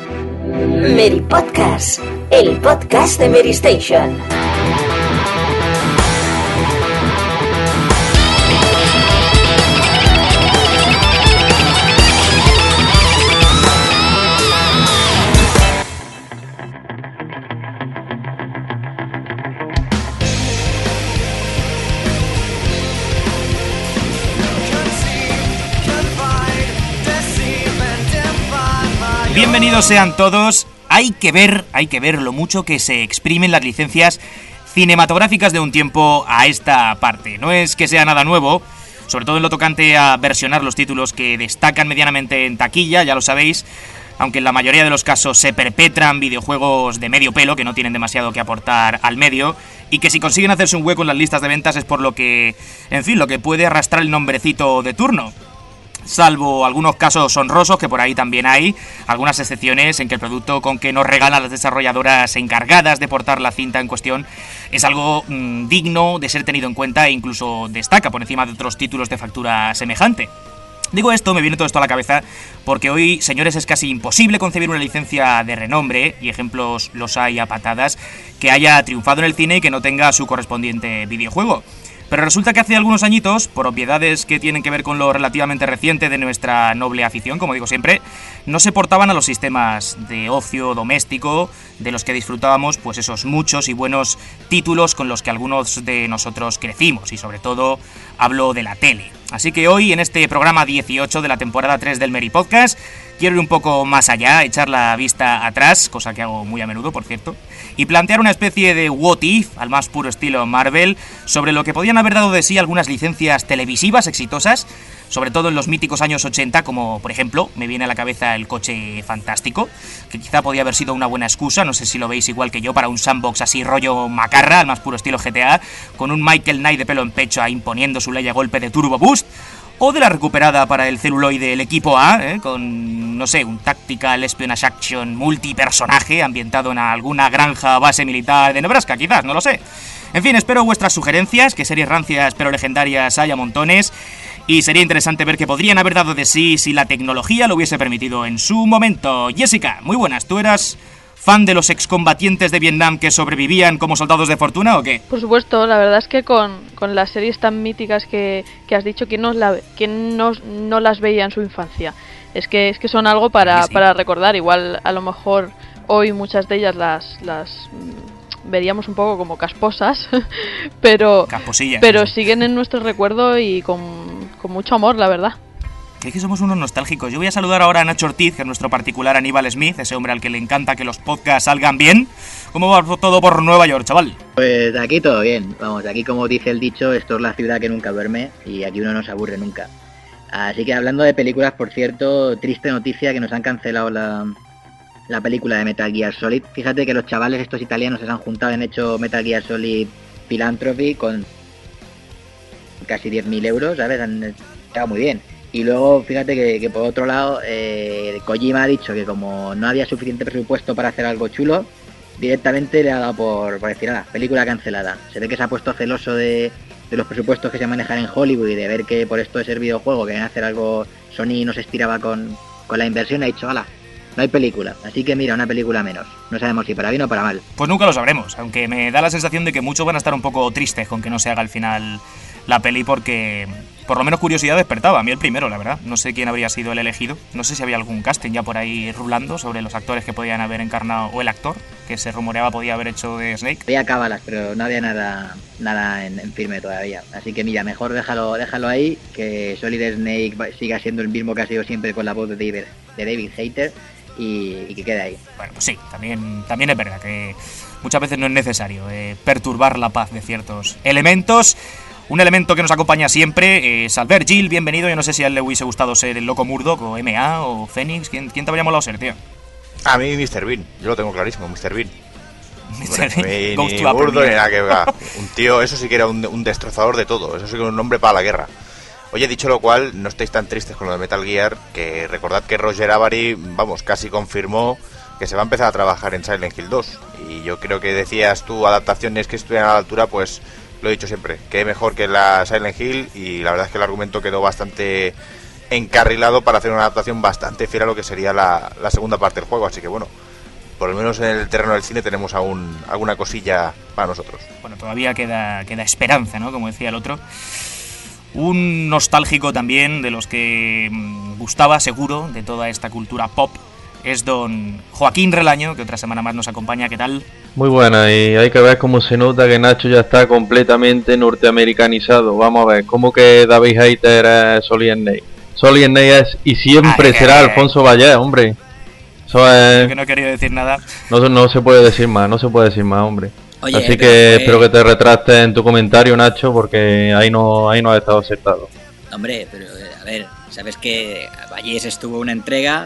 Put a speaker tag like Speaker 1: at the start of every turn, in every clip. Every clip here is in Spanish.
Speaker 1: Mary Podcast, el podcast de Mary Station.
Speaker 2: Bienvenidos sean todos. Hay que ver lo mucho que se exprimen las licencias cinematográficas de un tiempo a esta parte. No es que sea nada nuevo, sobre todo en lo tocante a versionar los títulos que destacan medianamente en taquilla, ya lo sabéis, aunque en la mayoría de los casos se perpetran videojuegos de medio pelo que no tienen demasiado que aportar al medio y que si consiguen hacerse un hueco en las listas de ventas es por lo que, en fin, lo que puede arrastrar el nombrecito de turno. Salvo algunos casos honrosos, que por ahí también hay, algunas excepciones en que el producto con que nos regalan las desarrolladoras encargadas de portar la cinta en cuestión es algo digno de ser tenido en cuenta e incluso destaca por encima de otros títulos de factura semejante. Digo esto, me viene todo esto a la cabeza, porque hoy, señores, es casi imposible concebir una licencia de renombre, y ejemplos los hay a patadas, que haya triunfado en el cine y que no tenga su correspondiente videojuego. Pero resulta que hace algunos añitos, por obviedades que tienen que ver con lo relativamente reciente de nuestra noble afición, como digo siempre, no se portaban a los sistemas de ocio doméstico de los que disfrutábamos pues esos muchos y buenos títulos con los que algunos de nosotros crecimos, y sobre todo hablo de la tele. Así que hoy, en este programa 18 de la temporada 3 del Mary Podcast, quiero ir un poco más allá, echar la vista atrás, cosa que hago muy a menudo, por cierto, y plantear una especie de what if, al más puro estilo Marvel, sobre lo que podían haber dado de sí algunas licencias televisivas exitosas, sobre todo en los míticos años 80, como por ejemplo, me viene a la cabeza El Coche Fantástico, que quizá podía haber sido una buena excusa, no sé si lo veis igual que yo, para un sandbox así rollo macarra, al más puro estilo GTA, con un Michael Knight de pelo en pecho ahí imponiendo su ley a golpe de Turbo Boost, o de la recuperada para el celuloide El Equipo A, con, no sé, un tactical espionage action multipersonaje ambientado en alguna granja base militar de Nebraska, quizás, no lo sé. En fin, espero vuestras sugerencias, que series rancias pero legendarias hay a montones, y sería interesante ver qué podrían haber dado de sí si la tecnología lo hubiese permitido en su momento. Jessica, muy buenas, ¿tú eras fan de los excombatientes de Vietnam que sobrevivían como soldados de fortuna o qué?
Speaker 3: Por supuesto, la verdad es que con las series tan míticas que has dicho, ¿quién no las veía en su infancia? Es que son algo para recordar. Igual a lo mejor hoy muchas de ellas las veríamos un poco como casposas, pero siguen en nuestro recuerdo y con mucho amor, la verdad.
Speaker 2: Es que somos unos nostálgicos. Yo voy a saludar ahora a Nacho Ortiz, que es nuestro particular Aníbal Smith, ese hombre al que le encanta que los podcasts salgan bien. ¿Cómo va todo por Nueva York, chaval?
Speaker 4: Pues aquí todo bien. Vamos, aquí como dice el dicho, esto es la ciudad que nunca duerme y aquí uno no se aburre nunca. Así que hablando de películas, por cierto, triste noticia que nos han cancelado la película de Metal Gear Solid. Fíjate que los chavales estos italianos se han juntado y han hecho Metal Gear Solid Philanthropy con casi 10.000 euros, ¿sabes? Han estado muy bien. Y luego, fíjate que por otro lado, Kojima ha dicho que como no había suficiente presupuesto para hacer algo chulo, directamente le ha dado por decir, película cancelada. Se ve que se ha puesto celoso de los presupuestos que se manejan en Hollywood y de ver que por esto de ser videojuego, que hacer algo, Sony no se estiraba con la inversión, ha dicho, no hay película. Así que mira, una película menos. No sabemos si para bien o para mal.
Speaker 2: Pues nunca lo sabremos, aunque me da la sensación de que muchos van a estar un poco tristes con que no se haga al final la peli, porque por lo menos curiosidad despertaba. A mí el primero, la verdad. No sé quién habría sido el elegido. No sé si había algún casting ya por ahí rulando sobre los actores que podían haber encarnado, o el actor que se rumoreaba podía haber hecho de Snake.
Speaker 4: Había cábalas, pero no había nada en firme todavía. Así que mira, mejor déjalo ahí, que Solid Snake siga siendo el mismo que ha sido siempre con la voz de David Hayter, y que quede ahí.
Speaker 2: Bueno, pues sí, también es verdad que muchas veces no es necesario perturbar la paz de ciertos elementos. Un elemento que nos acompaña siempre es Albert Gil, bienvenido. Yo no sé si a él le hubiese gustado ser el Loco Murdock o MA o Fénix. ¿Quién te habría molado ser, tío?
Speaker 5: A mí Mr. Bean, yo lo tengo clarísimo, Mr. Bean.
Speaker 2: Ni
Speaker 5: Murdock ni nada que ver. Un tío, eso sí que era un destrozador de todo. Eso sí que era un hombre para la guerra. Oye, dicho lo cual, no estéis tan tristes con lo de Metal Gear, que recordad que Roger Avary, casi confirmó que se va a empezar a trabajar en Silent Hill 2. Y yo creo que decías tú, adaptaciones que estuvieran a la altura, pues lo he dicho siempre, que mejor que la Silent Hill, y la verdad es que el argumento quedó bastante encarrilado para hacer una adaptación bastante fiel a lo que sería la segunda parte del juego. Así que bueno, por lo menos en el terreno del cine tenemos aún alguna cosilla para nosotros.
Speaker 2: Bueno, todavía queda esperanza, ¿no? Como decía el otro. Un nostálgico también, de los que gustaba seguro, de toda esta cultura pop, es don Joaquín Relaño, que otra semana más nos acompaña. ¿Qué tal?
Speaker 6: Muy buena, y hay que ver cómo se nota que Nacho ya está completamente norteamericanizado. Vamos a ver, ¿cómo que David Hayter es Solid Snake? Solid Snake es y siempre será Alfonso Vallés, hombre. Eso es...
Speaker 2: Que no he querido decir nada.
Speaker 6: No se puede decir más, hombre.
Speaker 4: Oye,
Speaker 6: así que espero que te retractes en tu comentario, Nacho, porque ahí no has estado acertado.
Speaker 4: Hombre, pero a ver, sabes que Vallés estuvo una entrega,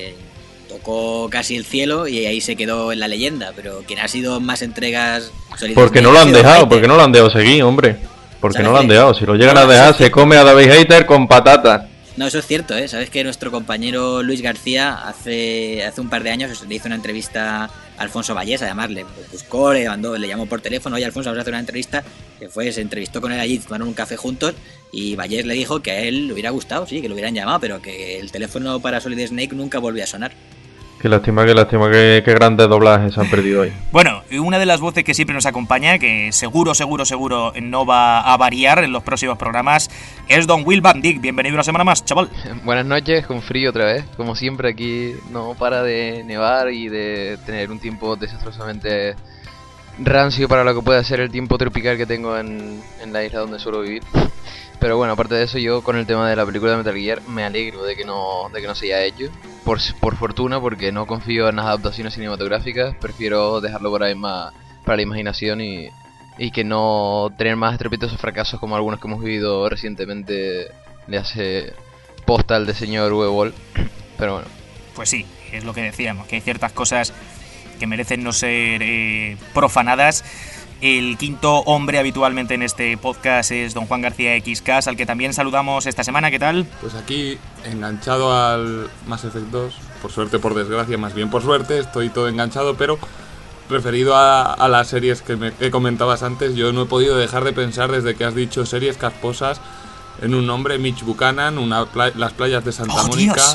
Speaker 4: tocó casi el cielo y ahí se quedó en la leyenda, pero quien ha sido más entregas...
Speaker 6: Porque no lo han dejado seguir, hombre. Porque no lo han dejado, si lo llegan a dejar se come a David Hayter con patatas.
Speaker 4: No, eso es cierto, ¿eh? Sabes que nuestro compañero Luis García hace un par de años le hizo una entrevista a Alfonso Vallés, además le buscó, le llamó por teléfono, oye Alfonso, vamos a hacer una entrevista, se entrevistó con él allí, tomaron un café juntos y Vallés le dijo que a él le hubiera gustado, sí, que lo hubieran llamado, pero que el teléfono para Solid Snake nunca volvió a sonar.
Speaker 6: Qué lástima, qué grandes doblajes se han perdido hoy.
Speaker 2: Bueno, una de las voces que siempre nos acompaña, que seguro no va a variar en los próximos programas, es don Will Van Dijk. Bienvenido una semana más, chaval.
Speaker 7: Buenas noches, con frío otra vez. Como siempre aquí no para de nevar y de tener un tiempo desastrosamente rancio para lo que puede ser el tiempo tropical que tengo en la isla donde suelo vivir. Pero bueno, aparte de eso, yo con el tema de la película de Metal Gear me alegro de que no se haya hecho. Por fortuna, porque no confío en las adaptaciones cinematográficas. Prefiero dejarlo por ahí más para la imaginación y que no tener más estrepitosos fracasos como algunos que hemos vivido recientemente le hace posta al de señor Uwe Boll. Pero bueno.
Speaker 2: Pues sí, es lo que decíamos, que hay ciertas cosas que merecen no ser profanadas. El quinto hombre habitualmente en este podcast es don Juan García XCAS, al que también saludamos esta semana. ¿Qué tal?
Speaker 8: Pues aquí, enganchado al Mass Effect 2, por suerte, por desgracia, más bien por suerte, estoy todo enganchado, pero referido a las series que comentabas antes, yo no he podido dejar de pensar desde que has dicho series casposas en un nombre, Mitch Buchanan, las playas de Santa Mónica,
Speaker 2: Dios.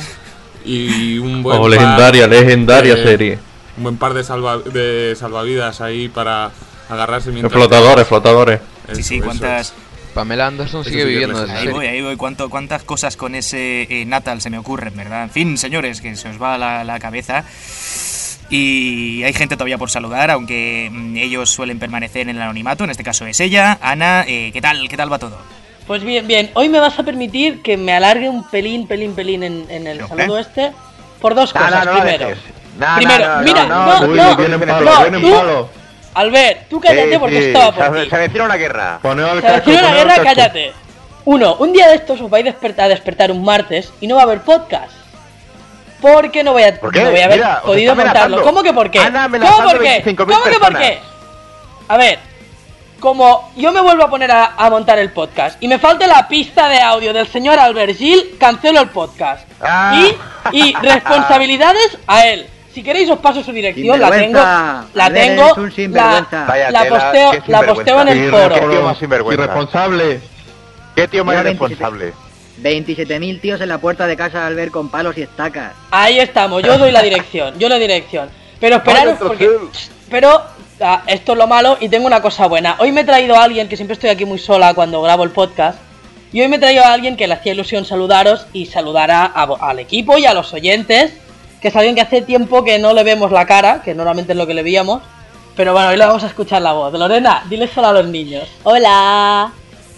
Speaker 8: Y un buen
Speaker 6: legendaria serie.
Speaker 8: Un buen par de salvavidas ahí para agarrarse mientras...
Speaker 6: Flotadores.
Speaker 2: Sí, cuántas...
Speaker 7: Pamela Anderson sigue viviendo de esa serie.
Speaker 2: Ahí voy. Cuántas cosas con ese Natal se me ocurren, ¿verdad? En fin, señores, que se os va la cabeza. Y hay gente todavía por saludar, aunque ellos suelen permanecer en el anonimato. En este caso es ella. Ana, ¿qué tal va todo?
Speaker 9: Pues bien. Hoy me vas a permitir que me alargue un pelín en el saludo por dos cosas. Primero, Albert, tú cállate porque estaba por ti.
Speaker 5: Se avecina una guerra.
Speaker 9: Cállate. Un día de estos os vais a despertar un martes y no va a haber podcast. Porque no voy a haber podido montarlo. ¿Cómo que por qué? ¿Cómo que por qué? A ver, como yo me vuelvo a poner a montar el podcast y me falta la pista de audio del señor Albert Gil, cancelo el podcast. Y responsabilidades a él. Si queréis os paso su dirección, la tengo, la posteo en el foro.
Speaker 5: ¿Qué tío más sinvergüenza?
Speaker 6: Irresponsable.
Speaker 5: ¿Qué tío más irresponsable?
Speaker 4: 27.000 tíos en la puerta de casa de Albert con palos y estacas.
Speaker 9: Ahí estamos, yo doy la dirección. Pero esperaros porque... esto es lo malo y tengo una cosa buena. Hoy me he traído a alguien, que siempre estoy aquí muy sola cuando grabo el podcast, y hoy me he traído a alguien que le hacía ilusión saludaros y saludar al equipo y a los oyentes, que es alguien que hace tiempo que no le vemos la cara, que normalmente es lo que le veíamos, pero bueno, hoy le vamos a escuchar la voz. Lorena, diles hola a los niños.
Speaker 10: Hola.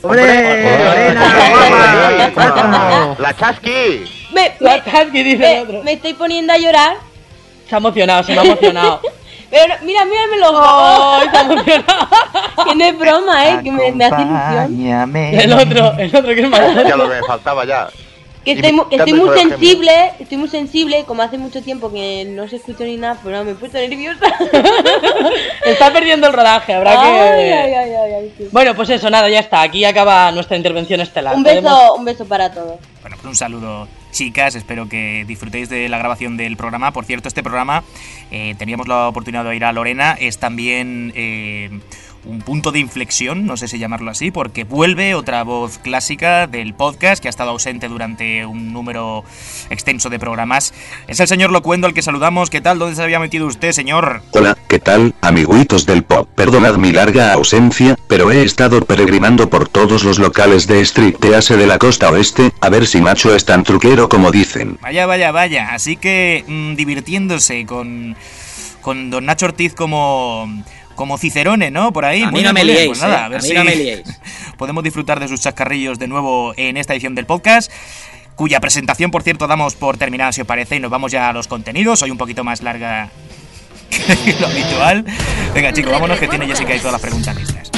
Speaker 5: ¡Lorena! ¡La Chasqui!
Speaker 9: La Chasqui, dice el otro.
Speaker 10: Me estoy poniendo a llorar.
Speaker 9: Se ha emocionado.
Speaker 10: Pero mírame los ojos.
Speaker 9: ¡Oh, está emocionado!
Speaker 10: Que no es broma, que me hace ilusión.
Speaker 9: El otro que es más.
Speaker 5: Ya lo que me faltaba ya.
Speaker 10: Que estoy muy sensible, como hace mucho tiempo que no se escucha ni nada, pero me he puesto nerviosa.
Speaker 9: Está perdiendo el rodaje, habrá que...
Speaker 10: Ay.
Speaker 9: Bueno, pues eso, nada, ya está, aquí acaba nuestra intervención estelar.
Speaker 10: Un beso para todos.
Speaker 2: Bueno, pues un saludo, chicas, espero que disfrutéis de la grabación del programa. Por cierto, este programa, teníamos la oportunidad de oír a Lorena, es también un punto de inflexión, no sé si llamarlo así, porque vuelve otra voz clásica del podcast que ha estado ausente durante un número extenso de programas. Es el señor Locuendo al que saludamos. ¿Qué tal? ¿Dónde se había metido usted, señor?
Speaker 11: Hola, ¿qué tal, amiguitos del pop? Perdonad mi larga ausencia, pero he estado peregrinando por todos los locales de Street Tease de la costa oeste, a ver si Macho es tan truquero como dicen.
Speaker 2: Vaya. Así que divirtiéndose con don Nacho Ortiz como Cicerone, ¿no? Por ahí.
Speaker 12: A mí no me liéis,
Speaker 2: pues nada, a ver si
Speaker 12: no me liéis.
Speaker 2: Podemos disfrutar de sus chascarrillos de nuevo en esta edición del podcast, cuya presentación, por cierto, damos por terminada, si os parece, y nos vamos ya a los contenidos. Hoy un poquito más larga que lo habitual. Venga, chicos, vámonos, que tiene Jessica y todas las preguntas listas.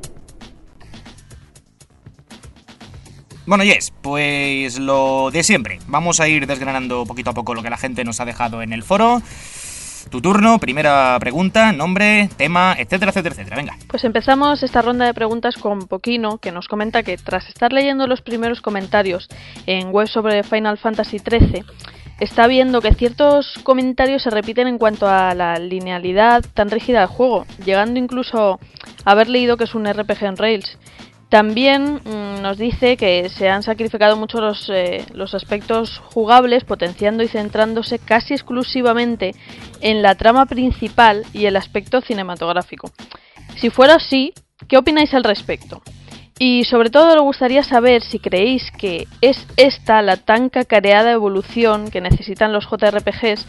Speaker 2: Bueno, Jess, pues lo de siempre. Vamos a ir desgranando poquito a poco lo que la gente nos ha dejado en el foro. Tu turno, primera pregunta, nombre, tema, etcétera. Venga.
Speaker 3: Pues empezamos esta ronda de preguntas con Poquino, que nos comenta que tras estar leyendo los primeros comentarios en web sobre Final Fantasy XIII, está viendo que ciertos comentarios se repiten en cuanto a la linealidad tan rígida del juego, llegando incluso a haber leído que es un RPG en Rails. También nos dice que se han sacrificado mucho los aspectos jugables, potenciando y centrándose casi exclusivamente en la trama principal y el aspecto cinematográfico. Si fuera así, ¿qué opináis al respecto? Y sobre todo le gustaría saber si creéis que es esta la tan cacareada evolución que necesitan los JRPGs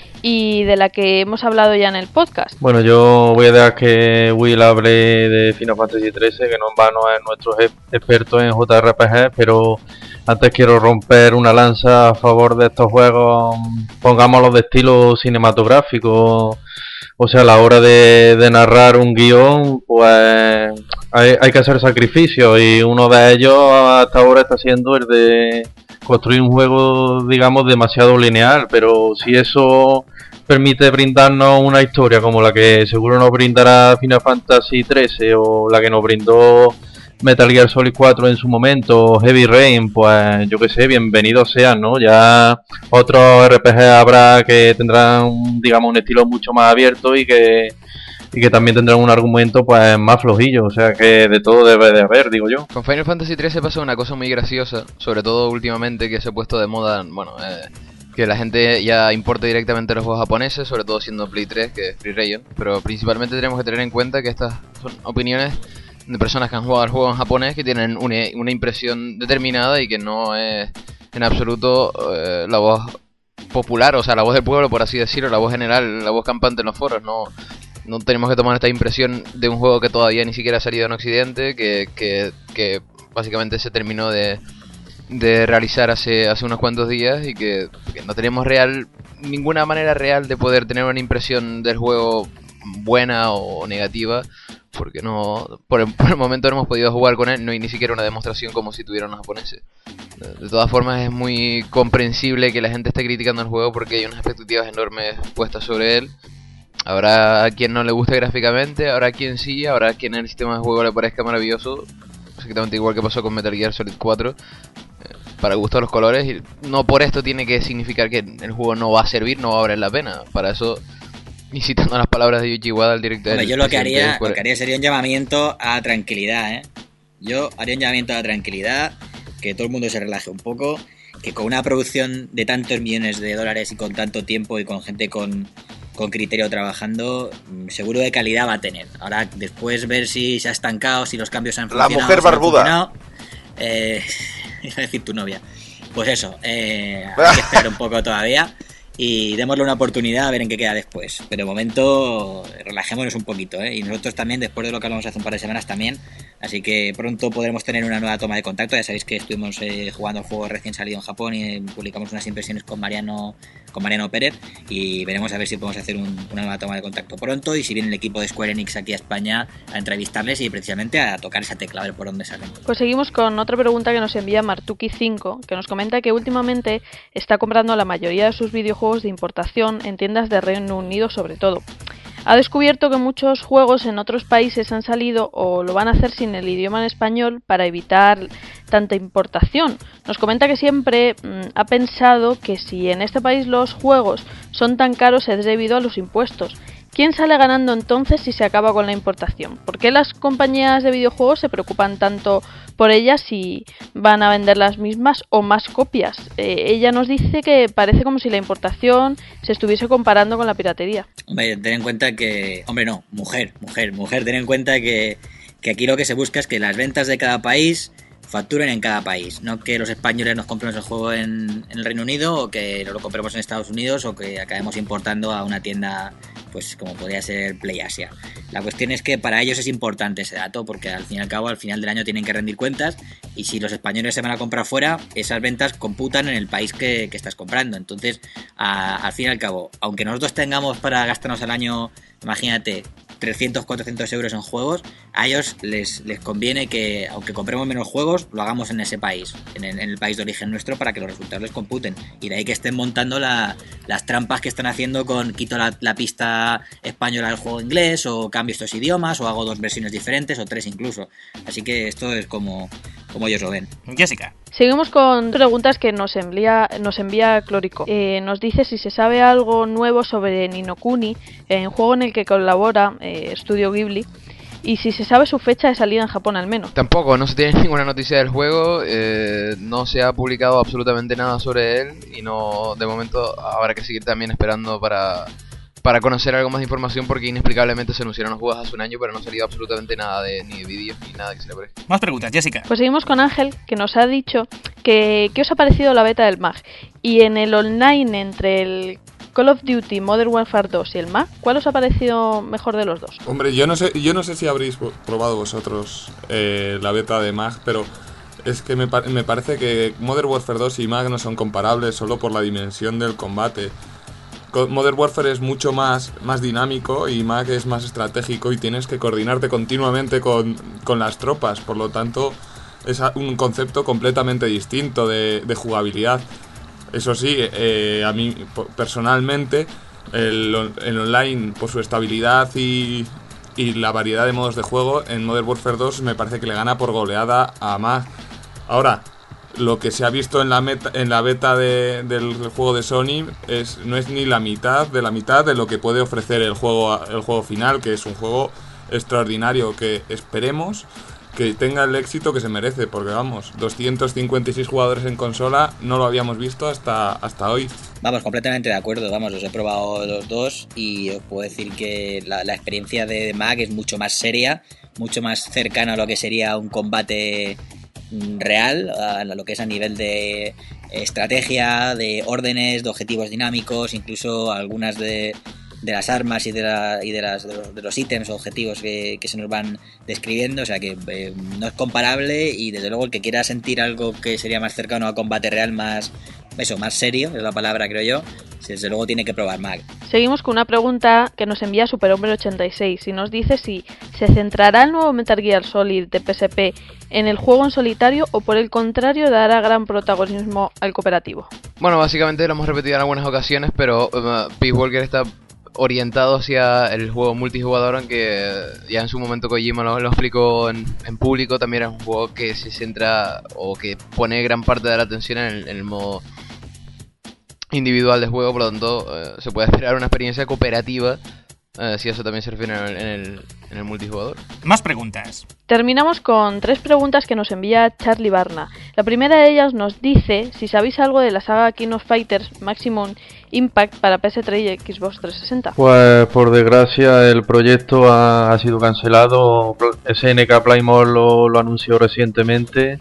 Speaker 3: y de la que hemos hablado ya en el podcast.
Speaker 6: Bueno, yo voy a dejar que Will hable de Final Fantasy XIII, que no en vano es nuestro experto en JRPG, pero antes quiero romper una lanza a favor de estos juegos, pongámoslo de estilo cinematográfico. O sea, a la hora de narrar un guión, pues hay que hacer sacrificios, y uno de ellos hasta ahora está siendo el de construir un juego, digamos, demasiado lineal, pero si eso permite brindarnos una historia como la que seguro nos brindará Final Fantasy XIII o la que nos brindó Metal Gear Solid 4 en su momento, Heavy Rain, pues yo que sé, bienvenidos sean, ¿no? Ya otros RPG habrá que tendrán, digamos, un estilo mucho más abierto y que también tendrán un argumento pues más flojillo, o sea que de todo debe de haber, digo yo.
Speaker 7: Con Final Fantasy XIII pasó una cosa muy graciosa, sobre todo últimamente, que se ha puesto de moda, bueno, que la gente ya importa directamente los juegos japoneses, sobre todo siendo Play 3, que es Free Region, pero principalmente tenemos que tener en cuenta que estas son opiniones de personas que han jugado al juego en japonés, que tienen una impresión determinada y que no es en absoluto la voz popular, o sea, la voz del pueblo, por así decirlo, la voz general, la voz campante en los foros. No tenemos que tomar esta impresión de un juego que todavía ni siquiera ha salido en Occidente, que básicamente se terminó de realizar hace unos cuantos días, y que no tenemos ninguna manera real de poder tener una impresión del juego buena o negativa, porque por el momento no hemos podido jugar con él, no hay ni siquiera una demostración como si tuvieran los japoneses. De todas formas, es muy comprensible que la gente esté criticando el juego porque hay unas expectativas enormes puestas sobre él. Habrá a quien no le guste gráficamente, habrá quien sí, habrá quien en el sistema de juego le parezca maravilloso, exactamente igual que pasó con Metal Gear Solid 4, para gusto de los colores, y no por esto tiene que significar que el juego no va a servir, no va a valer la pena. Para eso, y citando las palabras de Yuji Wada, el director...
Speaker 12: Yo lo que haría sería un llamamiento a tranquilidad, Yo haría un llamamiento a la tranquilidad, que todo el mundo se relaje un poco, que con una producción de tantos millones de dólares y con tanto tiempo y con gente con criterio trabajando, seguro de calidad va a tener. Ahora después ver si se ha estancado, si los cambios han funcionado.
Speaker 5: La mujer barbuda.
Speaker 12: Iba a decir tu novia. Pues eso, hay que esperar un poco todavía y démosle una oportunidad a ver en qué queda después. Pero de momento relajémonos un poquito, y nosotros también, después de lo que hablamos hace un par de semanas también. Así que pronto podremos tener una nueva toma de contacto. Ya sabéis que estuvimos jugando el juego recién salido en Japón y publicamos unas impresiones con Mariano Pérez, y veremos a ver si podemos hacer una nueva toma de contacto pronto, y si viene el equipo de Square Enix aquí a España a entrevistarles y precisamente a tocar esa tecla, a ver por dónde salen.
Speaker 3: Pues seguimos con otra pregunta que nos envía Martuki5, que nos comenta que últimamente está comprando la mayoría de sus videojuegos de importación en tiendas de Reino Unido sobre todo. Ha descubierto que muchos juegos en otros países han salido o lo van a hacer sin el idioma en español para evitar tanta importación. Nos comenta que siempre ha pensado que si en este país los juegos son tan caros es debido a los impuestos, ¿quién sale ganando entonces si se acaba con la importación? ¿Por qué las compañías de videojuegos se preocupan tanto por ellas si van a vender las mismas o más copias? Ella nos dice que parece como si la importación se estuviese comparando con la piratería.
Speaker 12: Hombre, ten en cuenta que... Hombre, no, mujer, ten en cuenta que aquí lo que se busca es que las ventas de cada país facturen en cada país, no que los españoles nos compremos el juego en el Reino Unido o que lo compremos en Estados Unidos o que acabemos importando a una tienda pues como podría ser PlayAsia. La cuestión es que para ellos es importante ese dato porque al fin y al cabo al final del año tienen que rendir cuentas y si los españoles se van a comprar fuera, esas ventas computan en el país que estás comprando. Entonces, al fin y al cabo, aunque nosotros tengamos para gastarnos al año, imagínate, 300, 400 euros en juegos, a ellos les conviene que, aunque compremos menos juegos, lo hagamos en ese país, en el país de origen nuestro, para que los resultados les computen. Y de ahí que estén montando las trampas que están haciendo con quito la pista española del juego inglés, o cambio estos idiomas, o hago 2 versiones diferentes, o 3 incluso. Así que esto es como ellos lo ven.
Speaker 2: Jessica.
Speaker 3: Seguimos con preguntas que nos envía Clórico. Nos dice si se sabe algo nuevo sobre Ni no Kuni, un juego en el que colabora Estudio Ghibli, y si se sabe su fecha de salida en Japón al menos.
Speaker 7: Tampoco, no se tiene ninguna noticia del juego, no se ha publicado absolutamente nada sobre él y no, de momento habrá que seguir también esperando para conocer algo más de información porque inexplicablemente se anunciaron los juegos hace un año pero no ha salido absolutamente nada ni de vídeos ni nada que se le parezca.
Speaker 2: Más preguntas, Jessica.
Speaker 3: Pues seguimos con Ángel, que nos ha dicho que ¿qué os ha parecido la beta del MAG? Y en el online entre el Call of Duty Modern Warfare 2 y el MAG, ¿cuál os ha parecido mejor de los dos?
Speaker 8: Hombre, yo no sé si habréis probado vosotros la beta de MAG, pero es que me parece que Modern Warfare 2 y MAG no son comparables solo por la dimensión del combate. Modern Warfare es mucho más dinámico y MAG es más estratégico y tienes que coordinarte continuamente con las tropas, por lo tanto es un concepto completamente distinto de jugabilidad. Eso sí, a mí personalmente el online por su estabilidad y la variedad de modos de juego en Modern Warfare 2 me parece que le gana por goleada a MAG. Ahora, lo que se ha visto en la beta del juego de Sony no es ni la mitad de lo que puede ofrecer el juego final, que es un juego extraordinario que esperemos que tenga el éxito que se merece, porque vamos, 256 jugadores en consola no lo habíamos visto hasta hoy.
Speaker 12: Vamos, completamente de acuerdo, vamos, los he probado los dos y os puedo decir que la experiencia de MAG es mucho más seria, mucho más cercana a lo que sería un combate real, a lo que es a nivel de estrategia, de órdenes, de objetivos dinámicos, incluso algunas de las armas y de los ítems o objetivos que se nos van describiendo, o sea que no es comparable y desde luego el que quiera sentir algo que sería más cercano a combate real, más serio, es la palabra creo yo, desde luego tiene que probar MAG.
Speaker 3: Seguimos con una pregunta que nos envía Superhombre86 y nos dice si se centrará el nuevo Metal Gear Solid de PSP en el juego en solitario o por el contrario dará gran protagonismo al cooperativo.
Speaker 7: Bueno, básicamente lo hemos repetido en algunas ocasiones, pero Peace Walker está orientado hacia el juego multijugador, aunque ya en su momento Kojima lo explicó en público, también es un juego que se centra o que pone gran parte de la atención en el modo individual del juego, por lo tanto se puede esperar una experiencia cooperativa si eso también se refiere en el multijugador.
Speaker 2: Más preguntas.
Speaker 3: Terminamos con 3 preguntas que nos envía Charlie Barna. La primera de ellas nos dice si sabéis algo de la saga King of Fighters Maximum Impact para PS3 y Xbox 360.
Speaker 6: Pues por desgracia el proyecto ha sido cancelado. SNK Playmore lo anunció recientemente.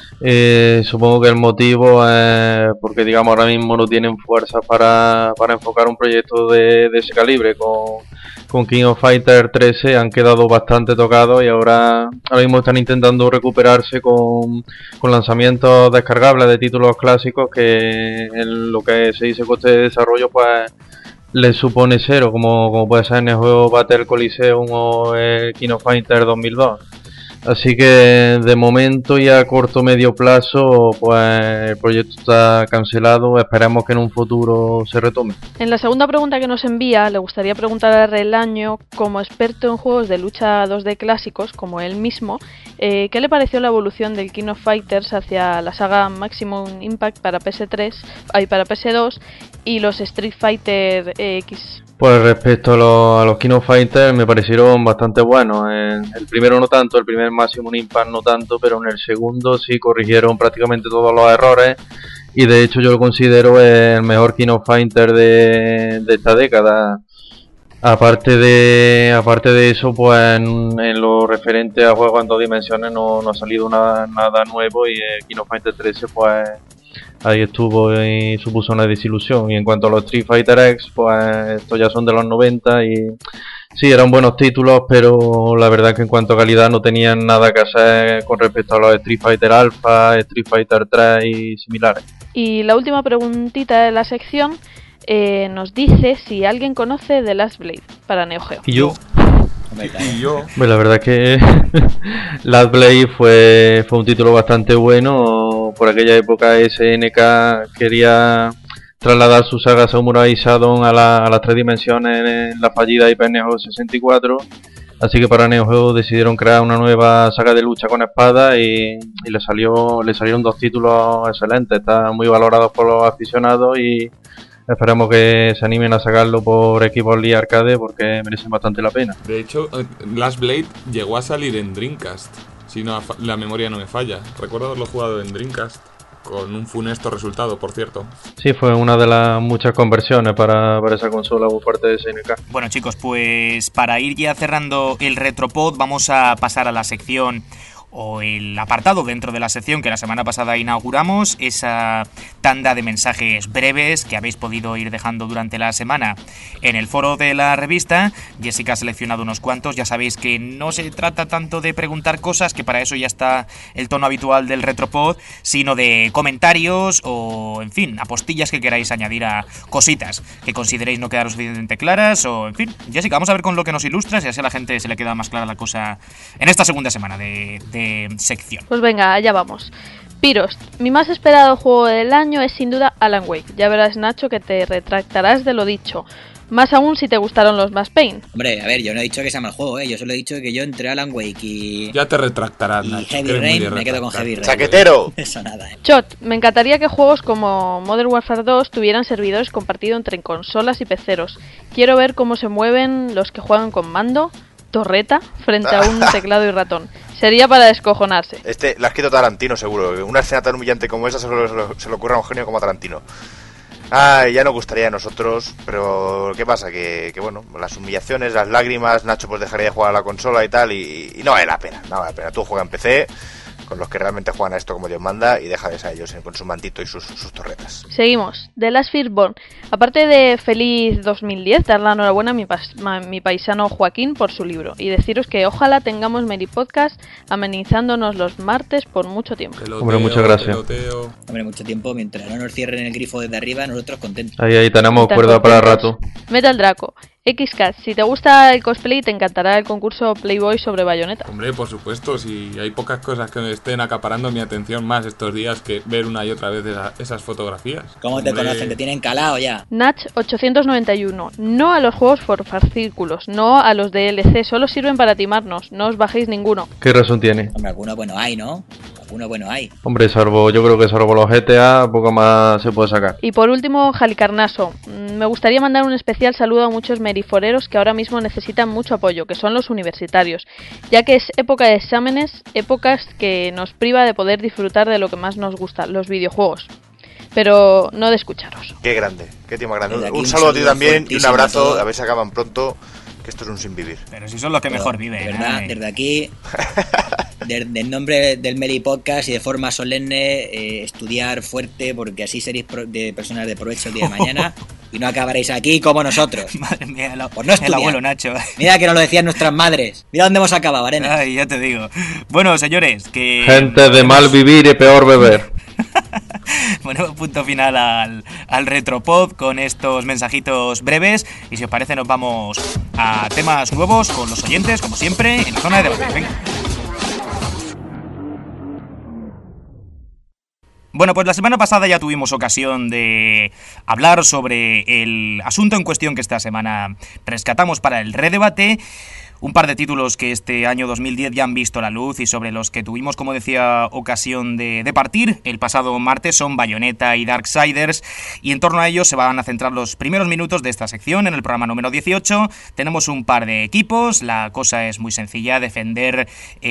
Speaker 6: Supongo que el motivo es porque digamos ahora mismo no tienen fuerza para enfocar un proyecto de ese calibre. Con King of Fighters 13 han quedado bastante tocados y ahora mismo están intentando recuperarse con lanzamientos descargables de títulos clásicos que en lo que se dice coste de desarrollo pues les supone cero, como puede ser en el juego Battle Coliseum o el King of Fighters 2002. Así que de momento y a corto medio plazo, pues el proyecto está cancelado. Esperemos que en un futuro se retome.
Speaker 3: En la segunda pregunta que nos envía, le gustaría preguntar a Relaño, como experto en juegos de lucha 2D clásicos, como él mismo, ¿qué le pareció la evolución del King of Fighters hacia la saga Maximum Impact para para PS2 y los Street Fighter X?
Speaker 6: Pues respecto a los King of Fighters me parecieron bastante buenos. El primero no tanto, el primer Maximum Impact no tanto, pero en el segundo sí corrigieron prácticamente todos los errores y de hecho yo lo considero el mejor King of Fighters de esta década. Aparte de eso, pues en lo referente a juegos en 2 dimensiones no ha salido nada nuevo y el King of Fighters 13 pues ahí estuvo y supuso una desilusión. Y en cuanto a los Street Fighter X, pues estos ya son de los 90 y sí, eran buenos títulos, pero la verdad que en cuanto a calidad no tenían nada que hacer con respecto a los Street Fighter Alpha, Street Fighter 3 y similares.
Speaker 3: Y la última preguntita de la sección nos dice si alguien conoce The Last Blade para Neo Geo.
Speaker 6: Y yo. Pues la verdad que Last Blade fue un título bastante bueno. Por aquella época SNK quería trasladar su saga Samurai Shodown a las 3 dimensiones en la fallida IP Neo Geo 64. Así que para Neo Geo decidieron crear una nueva saga de lucha con espada y le salieron 2 títulos excelentes. Están muy valorados por los aficionados y esperamos que se animen a sacarlo por equipos Lee Arcade porque merecen bastante la pena.
Speaker 8: De hecho, Last Blade llegó a salir en Dreamcast, si no la memoria no me falla. Recuerdo haberlo jugado en Dreamcast, con un funesto resultado, por cierto.
Speaker 6: Sí, fue una de las muchas conversiones para esa consola por parte de SNK.
Speaker 2: Bueno chicos, pues para ir ya cerrando el Retropod vamos a pasar a la sección o el apartado dentro de la sección que la semana pasada inauguramos, esa tanda de mensajes breves que habéis podido ir dejando durante la semana en el foro de la revista. Jessica ha seleccionado unos cuantos, ya sabéis que no se trata tanto de preguntar cosas, que para eso ya está el tono habitual del Retropod, sino de comentarios o, en fin, apostillas que queráis añadir a cositas que consideréis no quedar lo suficientemente claras o, en fin. Jessica, vamos a ver con lo que nos ilustras y así a la gente se le queda más clara la cosa en esta segunda semana de sección.
Speaker 3: Pues venga, allá vamos. Piros, mi más esperado juego del año es sin duda Alan Wake. Ya verás, Nacho, que te retractarás de lo dicho. Más aún si te gustaron los Max Payne.
Speaker 12: Hombre, a ver, yo no he dicho que sea mal juego, yo solo he dicho que yo entre Alan Wake y...
Speaker 8: Ya te retractarás, Nacho.
Speaker 12: Y Heavy Rain, me quedo con Heavy Rain.
Speaker 5: ¡Chaquetero!
Speaker 12: Eso nada,
Speaker 3: Chot, me encantaría que juegos como Modern Warfare 2 tuvieran servidores compartidos entre consolas y peceros. Quiero ver cómo se mueven los que juegan con mando, torreta, frente a un teclado y ratón. Sería para descojonarse.
Speaker 5: La has quitado Tarantino, seguro. Una escena tan humillante como esa se le ocurre a un genio como a Tarantino. Ya nos gustaría a nosotros, pero ¿qué pasa? Que bueno, las humillaciones, las lágrimas, Nacho pues dejaría de jugar a la consola y tal, y no vale la pena, no vale la pena. Tú juega en PC con los que realmente juegan a esto como Dios manda y déjales a ellos con su mantito y sus torretas.
Speaker 3: Seguimos. The Last Firstborn. Aparte de feliz 2010, dar la enhorabuena a mi paisano Joaquín por su libro y deciros que ojalá tengamos Meri Podcast amenizándonos los martes por mucho tiempo.
Speaker 6: Hombre, muchas gracias.
Speaker 12: Hombre, mucho tiempo, mientras no nos cierren el grifo desde arriba, nosotros contentos.
Speaker 6: Ahí tenemos cuerda para rato.
Speaker 3: Metal Draco. XCAT, si te gusta el cosplay te encantará el concurso Playboy sobre Bayonetta.
Speaker 8: Hombre, por supuesto, si hay pocas cosas que me estén acaparando mi atención más estos días que ver una y otra vez esas fotografías.
Speaker 12: ¿Cómo te conocen? Te tienen calado ya.
Speaker 3: Nach 891. No a los juegos por fascículos, no a los DLC, solo sirven para timarnos, no os bajéis ninguno.
Speaker 6: ¿Qué razón tiene?
Speaker 12: Hombre, alguno bueno hay, ¿no? Alguno bueno hay.
Speaker 6: Hombre, yo creo que salvo los GTA, poco más se puede sacar.
Speaker 3: Y por último, Jalicarnaso. Me gustaría mandar un especial saludo a muchos meriforeros que ahora mismo necesitan mucho apoyo, que son los universitarios, ya que es época de exámenes, épocas que nos priva de poder disfrutar de lo que más nos gusta, los videojuegos. Pero no de escucharos.
Speaker 5: Qué grande, qué tío más grande. Un saludo a ti también y un abrazo, a ver si acaban pronto, que esto es un sin vivir.
Speaker 2: Pero si son los que mejor viven.
Speaker 12: ¿Verdad? Desde aquí, en nombre del Meri Podcast y de forma solemne, estudiar fuerte, porque así seréis de personas de provecho el día de mañana y no acabaréis aquí como nosotros.
Speaker 2: Madre mía,
Speaker 12: por no estudiar.
Speaker 2: El abuelo Nacho.
Speaker 12: Mira que nos lo decían nuestras madres. Mira dónde hemos acabado, Arenas.
Speaker 2: Ay, ya te digo. Bueno, señores, que...
Speaker 6: Gente de mal vivir y peor beber.
Speaker 2: Bueno, punto final al Retropod con estos mensajitos breves. Y si os parece nos vamos a temas nuevos con los oyentes, como siempre, en la zona de debate. Venga. Bueno, pues la semana pasada ya tuvimos ocasión de hablar sobre el asunto en cuestión que esta semana rescatamos para el redebate. Un par de títulos que este año 2010 ya han visto la luz y sobre los que tuvimos, como decía, ocasión de partir el pasado martes son Bayonetta y Darksiders, y en torno a ellos se van a centrar los primeros minutos de esta sección en el programa número 18. Tenemos un par de equipos, la cosa es muy sencilla, defender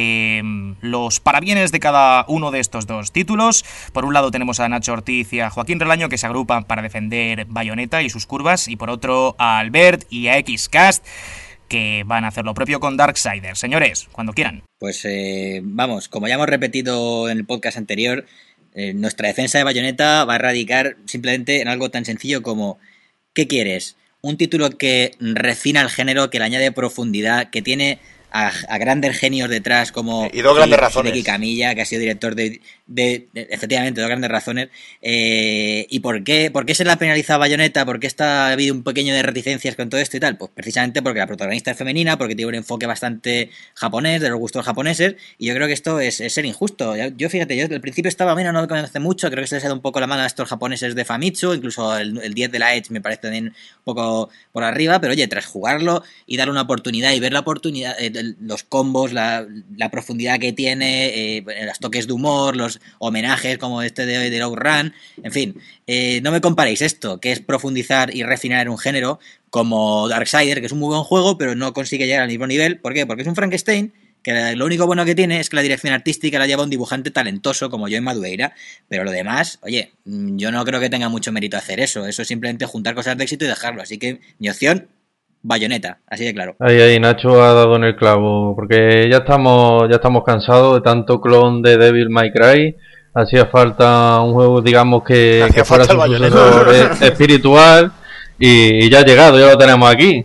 Speaker 2: los parabienes de cada uno de estos dos títulos. Por un lado tenemos a Nacho Ortiz y a Joaquín Relaño, que se agrupan para defender Bayonetta y sus curvas, y por otro a Albert y a Xcast, que van a hacer lo propio con Darksiders. Señores, cuando quieran.
Speaker 12: Pues vamos, como ya hemos repetido en el podcast anterior, nuestra defensa de Bayonetta va a radicar simplemente en algo tan sencillo como ¿qué quieres? Un título que refina el género, que le añade profundidad, que tiene a grandes genios detrás como
Speaker 5: y dos grandes razones.
Speaker 12: Hideki Kamiya, que ha sido director de efectivamente, dos grandes razones. ¿Y por qué se le ha penalizado a Bayonetta? ¿Por qué ha habido un pequeño de reticencias con todo esto y tal? Pues precisamente porque la protagonista es femenina, porque tiene un enfoque bastante japonés, de los gustos japoneses, y yo creo que esto es ser injusto. Yo fíjate, yo al principio estaba, bueno, no me conoce mucho, creo que se les ha dado un poco la mano a estos japoneses de Famitsu, incluso el 10 de la Edge me parece también un poco por arriba, pero oye, tras jugarlo y darle una oportunidad y ver la oportunidad, los combos, la profundidad que tiene, los toques de humor, los homenajes como este de Outrun, en fin, no me comparéis esto, que es profundizar y refinar un género, como Darksiders, que es un muy buen juego, pero no consigue llegar al mismo nivel. ¿Por qué? Porque es un Frankenstein que lo único bueno que tiene es que la dirección artística la lleva un dibujante talentoso como Joe Madureira, pero lo demás, oye, yo no creo que tenga mucho mérito hacer eso es simplemente juntar cosas de éxito y dejarlo, así que mi opción, Bayonetta, así de claro.
Speaker 6: Ahí Nacho ha dado en el clavo, porque ya estamos cansados de tanto clon de Devil May Cry. Hacía falta un juego, digamos, que fuera su sucesor espiritual, y ya ha llegado, ya lo tenemos aquí.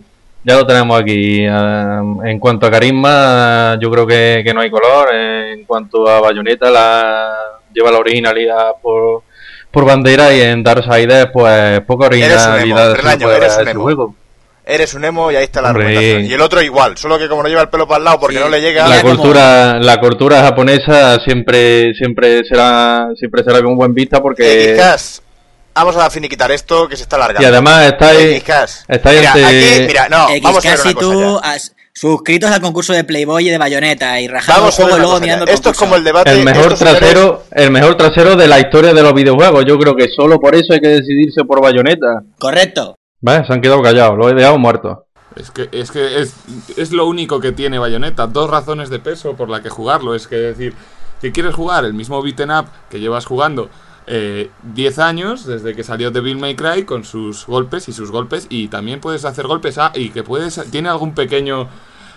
Speaker 6: En cuanto a carisma, yo creo que no hay color. En cuanto a Bayonetta, lleva la originalidad por bandera, y en Darksiders, pues poca originalidad se puede ver en su juego.
Speaker 5: Eres un emo y ahí está la argumentación. Y el otro igual, solo que como no lleva el pelo para el lado porque no le llega...
Speaker 6: La cultura japonesa siempre será con buen vista porque...
Speaker 5: Quizás vamos a finiquitar esto que se está alargando.
Speaker 6: Y además está ahí
Speaker 5: vamos a ver una
Speaker 12: tú suscritos al concurso de Playboy y de Bayonetta y rajando el juego y luego mirando el
Speaker 5: concurso. Esto es como el debate...
Speaker 6: El mejor trasero de la historia de los videojuegos. Yo creo que solo por eso hay que decidirse por Bayonetta.
Speaker 12: Correcto.
Speaker 6: Se han quedado callados, lo he dejado muerto.
Speaker 8: Es lo único que tiene Bayonetta, dos razones de peso por la que jugarlo. Es que decir, si quieres jugar el mismo beat'em up que llevas jugando 10 años, desde que salió Devil May Cry, con sus golpes, y también puedes hacer golpes y que tiene algún pequeño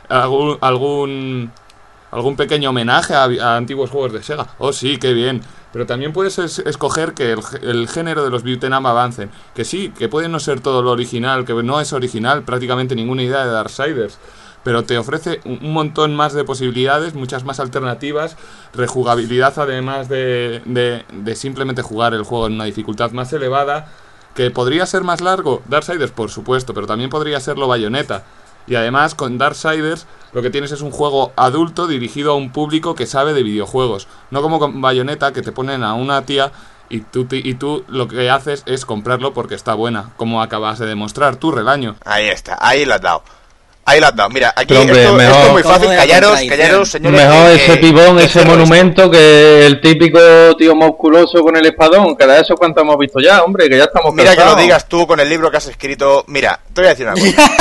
Speaker 8: pequeño homenaje a antiguos juegos de Sega. Oh sí, qué bien. Pero también puedes escoger que el género de los beat'em up avancen. Que sí, que puede no ser todo lo original, que no es original prácticamente ninguna idea de Darksiders, pero te ofrece un montón más de posibilidades, muchas más alternativas, rejugabilidad además de simplemente jugar el juego en una dificultad más elevada. ¿Que podría ser más largo? Darksiders, por supuesto, pero también podría serlo Bayonetta. Y además con Darksiders lo que tienes es un juego adulto dirigido a un público que sabe de videojuegos. No como con Bayonetta, que te ponen a una tía y tú lo que haces es comprarlo porque está buena, como acabas de demostrar tú, Relaño.
Speaker 5: Ahí está, ahí la has dado. Mira, aquí esto es muy fácil, callaros, señores.
Speaker 6: Mejor ese pibón, ese monumento, que el típico tío musculoso con el espadón, que de eso cuánto hemos visto ya, hombre, que ya estamos
Speaker 5: cansados. Mira que lo digas tú con el libro que has escrito. Mira, te voy a decir una cosa.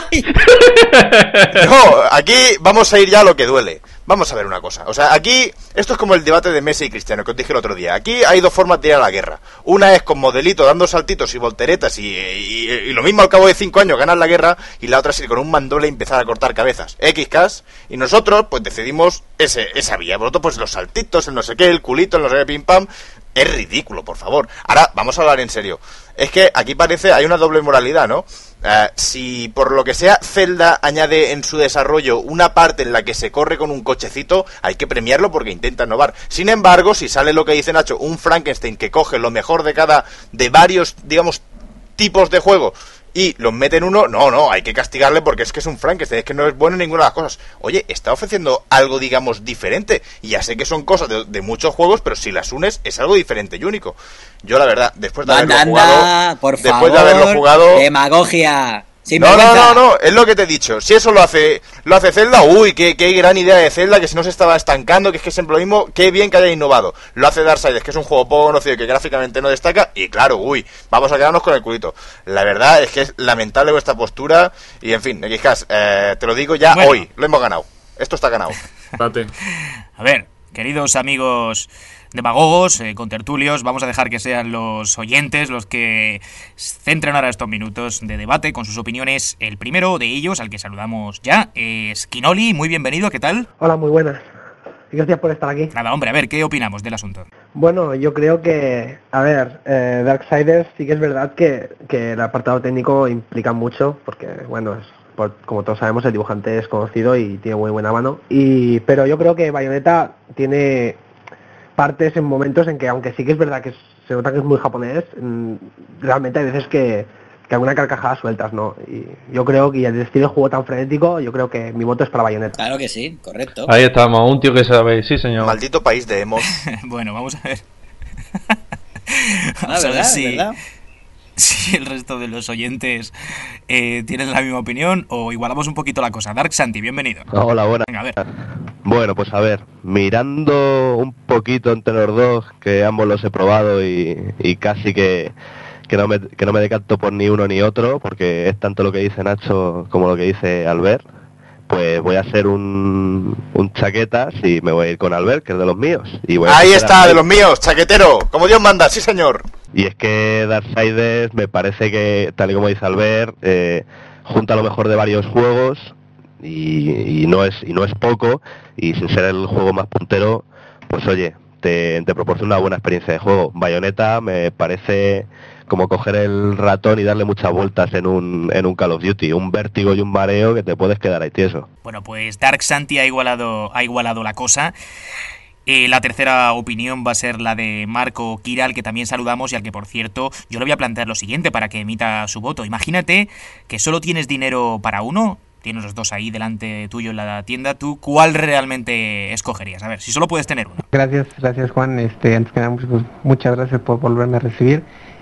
Speaker 5: No, aquí vamos a ir ya a lo que duele. Vamos a ver una cosa. O sea, aquí, esto es como el debate de Messi y Cristiano que os dije el otro día. Aquí hay dos formas de ir a la guerra. Una es con modelito dando saltitos y volteretas y lo mismo al cabo de 5 años ganar la guerra. Y la otra es ir con un mandoble y empezar a cortar cabezas. XCAS. Y nosotros, pues decidimos esa vía. Vosotros, pues los saltitos, el no sé qué, el culito, el no sé qué, pim pam. Es ridículo, por favor. Ahora, vamos a hablar en serio. Es que aquí hay una doble moralidad, ¿no? Si por lo que sea Zelda añade en su desarrollo una parte en la que se corre con un cochecito, hay que premiarlo porque intenta innovar. Sin embargo, si sale lo que dice Nacho, un Frankenstein que coge lo mejor de varios, digamos, tipos de juego y los mete en uno, no, hay que castigarle porque es que es un Frankenstein, es que no es bueno en ninguna de las cosas. Oye, está ofreciendo algo, digamos, diferente, y ya sé que son cosas de muchos juegos, pero si las unes es algo diferente y único. Yo la verdad, después de haberlo jugado,
Speaker 12: demagogia.
Speaker 5: No, es lo que te he dicho. Si eso lo hace Zelda, uy, qué gran idea de Zelda, que si no se estaba estancando, que es siempre lo mismo, qué bien que haya innovado. Lo hace Darksiders, que es un juego poco conocido y que gráficamente no destaca, y claro, uy, vamos a quedarnos con el culito. La verdad es que es lamentable vuestra postura, y en fin, XCast, te lo digo ya hoy, lo hemos ganado. Esto está ganado.
Speaker 2: A ver, queridos amigos demagogos, contertulios, vamos a dejar que sean los oyentes los que centren ahora estos minutos de debate con sus opiniones. El primero de ellos, al que saludamos ya, es Kinoli. Muy bienvenido, ¿qué tal?
Speaker 13: Hola, muy buenas. Gracias por estar aquí.
Speaker 2: Nada, hombre, a ver, ¿qué opinamos del asunto?
Speaker 13: Bueno, yo creo que, Darksiders sí que es verdad que el apartado técnico implica mucho, porque, bueno, como todos sabemos, el dibujante es conocido y tiene muy buena mano. Pero yo creo que Bayonetta tiene partes en momentos en que, aunque sí que es verdad que se nota que es muy japonés, realmente hay veces que alguna carcajada sueltas, ¿no? Y yo creo que el estilo de juego tan frenético, yo creo que mi voto es para Bayonetta.
Speaker 12: Claro que sí, correcto.
Speaker 6: Ahí estamos, un tío que sabe, sí señor.
Speaker 5: Maldito país de emos.
Speaker 2: Bueno, vamos a ver.
Speaker 12: Vamos a ver
Speaker 2: si el resto de los oyentes tienen la misma opinión o igualamos un poquito la cosa. Dark Santi, bienvenido.
Speaker 14: Hola, buenas.
Speaker 2: Venga, a ver.
Speaker 14: Bueno, pues a ver, mirando un poquito entre los dos, que ambos los he probado y casi que no me decanto por ni uno ni otro, porque es tanto lo que dice Nacho como lo que dice Albert, pues voy a hacer un chaquetas y me voy a ir con Albert, que es de los míos. Y
Speaker 5: ahí está, de los míos, chaquetero, como Dios manda, sí señor.
Speaker 14: Y es que Darksiders me parece que, tal y como dice Albert, junta lo mejor de varios juegos y no es poco, y sin ser el juego más puntero, pues oye, te proporciona una buena experiencia de juego. Bayonetta me parece como coger el ratón y darle muchas vueltas en un Call of Duty, un vértigo y un mareo que te puedes quedar ahí tieso.
Speaker 2: Bueno, pues Dark Santi ha igualado la cosa. La tercera opinión va a ser la de Marco Kira, al que también saludamos y al que, por cierto, yo le voy a plantear lo siguiente para que emita su voto. Imagínate que solo tienes dinero para uno, tienes los dos ahí delante tuyo en la tienda, ¿tú cuál realmente escogerías? A ver, si solo puedes tener uno.
Speaker 15: Gracias Juan, antes que nada, muchas gracias por volverme a recibir.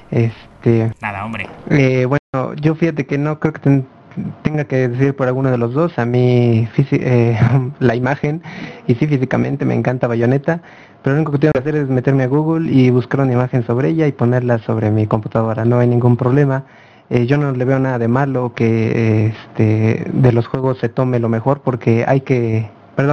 Speaker 2: Nada, hombre.
Speaker 15: Bueno, yo fíjate que no creo que tenga que decidir por alguno de los dos. A mí la imagen y sí, físicamente me encanta Bayonetta, pero lo único que tengo que hacer es meterme a Google y buscar una imagen sobre ella y ponerla sobre mi computadora. No hay ningún problema. Yo no le veo nada de malo que de los juegos se tome lo mejor, porque hay que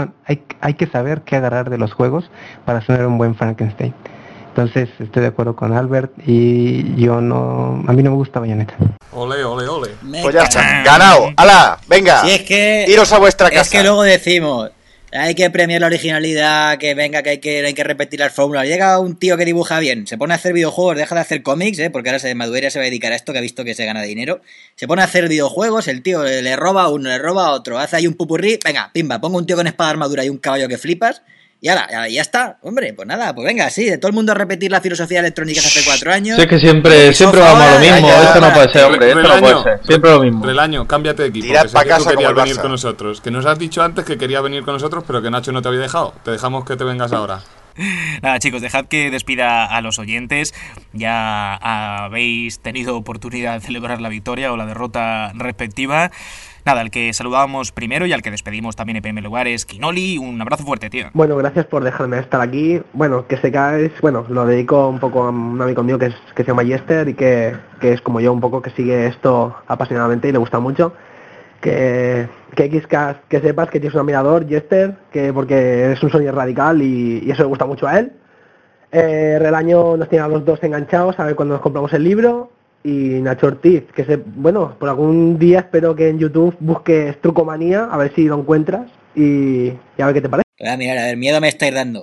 Speaker 15: saber qué agarrar de los juegos para hacer un buen Frankenstein. Entonces estoy de acuerdo con Albert y a mí no me gusta Bayonetta.
Speaker 8: Ole.
Speaker 5: Pues ya está, ganado. ¡Hala! Venga,
Speaker 12: si es que,
Speaker 5: iros a vuestra casa.
Speaker 12: Es que luego decimos, hay que premiar la originalidad, que venga, que hay que repetir las fórmulas. Llega un tío que dibuja bien, se pone a hacer videojuegos, deja de hacer cómics, porque ahora se madura, se va a dedicar a esto, que ha visto que se gana dinero. Se pone a hacer videojuegos, el tío le roba a uno, le roba a otro, hace ahí un pupurrí, venga, pimba, pongo un tío con espada armadura y un caballo que flipas. Y ahora, ya está, hombre, pues nada, pues venga, sí, de todo el mundo a repetir la filosofía electrónica hace 4 años.
Speaker 6: Sí, es que siempre vamos a lo mismo, esto no puede ser, hombre, esto no puede ser, siempre lo mismo.
Speaker 8: Relaño, cámbiate de equipo, que sé que tú querías venir con nosotros, que nos has dicho antes que querías venir con nosotros, pero que Nacho no te había dejado, te dejamos que te vengas ahora.
Speaker 2: Nada, chicos, dejad que despida a los oyentes. Ya habéis tenido oportunidad de celebrar la victoria o la derrota respectiva. Nada, al que saludábamos primero y al que despedimos también en primer lugar es Kinoli. Un abrazo fuerte, tío.
Speaker 13: Bueno, gracias por dejarme estar aquí. Bueno, que se cae, lo dedico un poco a un amigo mío que se llama Jester y que es como yo un poco, que sigue esto apasionadamente y le gusta mucho. Que XCast, que sepas que tienes un admirador, Jester, porque es un sonido radical y eso le gusta mucho a él. Relaño nos tiene a los dos enganchados a ver cuando nos compramos el libro. Y Nacho Ortiz, por algún día espero que en YouTube busques Trucomanía, a ver si lo encuentras y a ver qué te parece.
Speaker 12: A ver, miedo me estáis dando.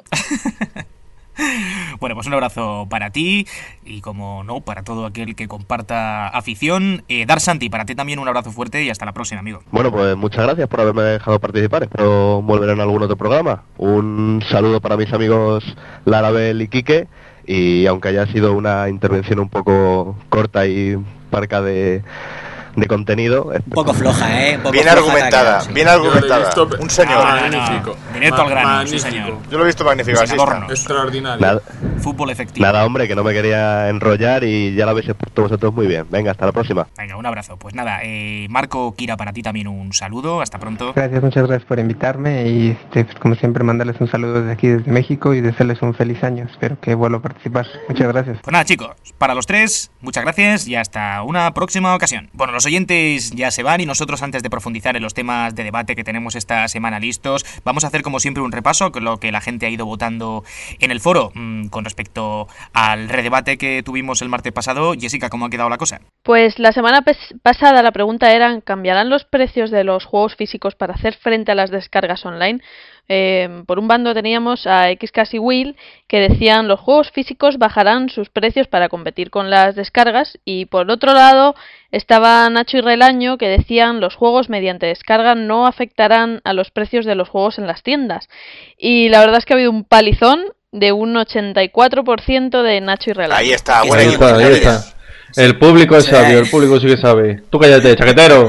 Speaker 2: Bueno, pues un abrazo para ti y, como no, para todo aquel que comparta afición. Dar Santi, para ti también un abrazo fuerte y hasta la próxima, amigo.
Speaker 14: Bueno, pues muchas gracias por haberme dejado participar. Espero volver en algún otro programa. Un saludo para mis amigos Larabel y Quique. Y aunque haya sido una intervención un poco corta y parca de de contenido.
Speaker 12: Un poco floja, ¿eh?
Speaker 5: Bien argumentada, bien argumentada. Un señor.
Speaker 8: Magnífico.
Speaker 2: Directo al grano,
Speaker 8: Magnífico.
Speaker 2: sí, señor.
Speaker 5: Yo lo he visto magnífico, así está.
Speaker 8: Extraordinario.
Speaker 2: Fútbol efectivo.
Speaker 14: Nada, hombre, que no me quería enrollar y ya lo habéis expuesto vosotros muy bien. Venga, hasta la próxima.
Speaker 2: Venga, un abrazo. Pues nada, Marco, Kira, para ti también un saludo. Hasta pronto.
Speaker 15: Gracias, muchas gracias por invitarme y como siempre mandarles un saludo desde aquí, desde México, y desearles un feliz año. Espero que vuelva a participar. Muchas gracias.
Speaker 2: Pues nada, chicos, para los tres, muchas gracias y hasta una próxima ocasión. Bueno, los oyentes ya se van y nosotros, antes de profundizar en los temas de debate que tenemos esta semana listos, vamos a hacer como siempre un repaso con lo que la gente ha ido votando en el foro con respecto al redebate que tuvimos el martes pasado. Jessica, ¿cómo ha quedado la cosa?
Speaker 3: Pues la semana pasada la pregunta era: ¿cambiarán los precios de los juegos físicos para hacer frente a las descargas online? Por un bando teníamos a XCAS y Will, que decían los juegos físicos bajarán sus precios para competir con las descargas, y por otro lado estaba Nacho y Relaño, que decían los juegos mediante descarga no afectarán a los precios de los juegos en las tiendas. Y la verdad es que ha habido un palizón de un 84% de Nacho y Relaño.
Speaker 5: Ahí está,
Speaker 6: bueno, ahí está. El público es sabio, el público sí que sabe. Tú cállate, chaquetero.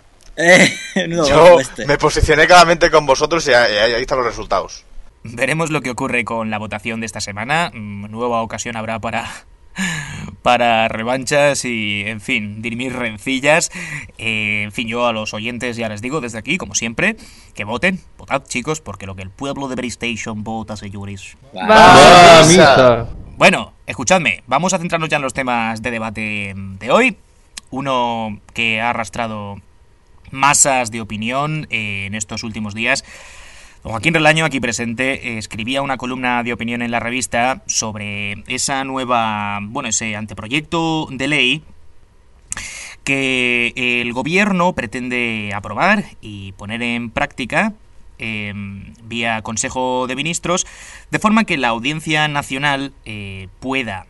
Speaker 5: Yo me posicioné claramente con vosotros y ahí están los resultados.
Speaker 2: Veremos lo que ocurre con la votación de esta semana. Nueva ocasión habrá para revanchas y, en fin, dirimir rencillas. En fin, yo a los oyentes ya les digo desde aquí, como siempre, que voten. Votad, chicos, porque lo que el pueblo de PlayStation vota, señores.
Speaker 6: ¡Va, misa!
Speaker 2: Bueno, escuchadme, vamos a centrarnos ya en los temas de debate de hoy. Uno que ha arrastrado masas de opinión en estos últimos días. Don Joaquín Relaño, aquí presente, escribía una columna de opinión en la revista sobre esa nueva, ese anteproyecto de ley que el gobierno pretende aprobar y poner en práctica vía Consejo de Ministros, de forma que la Audiencia Nacional pueda,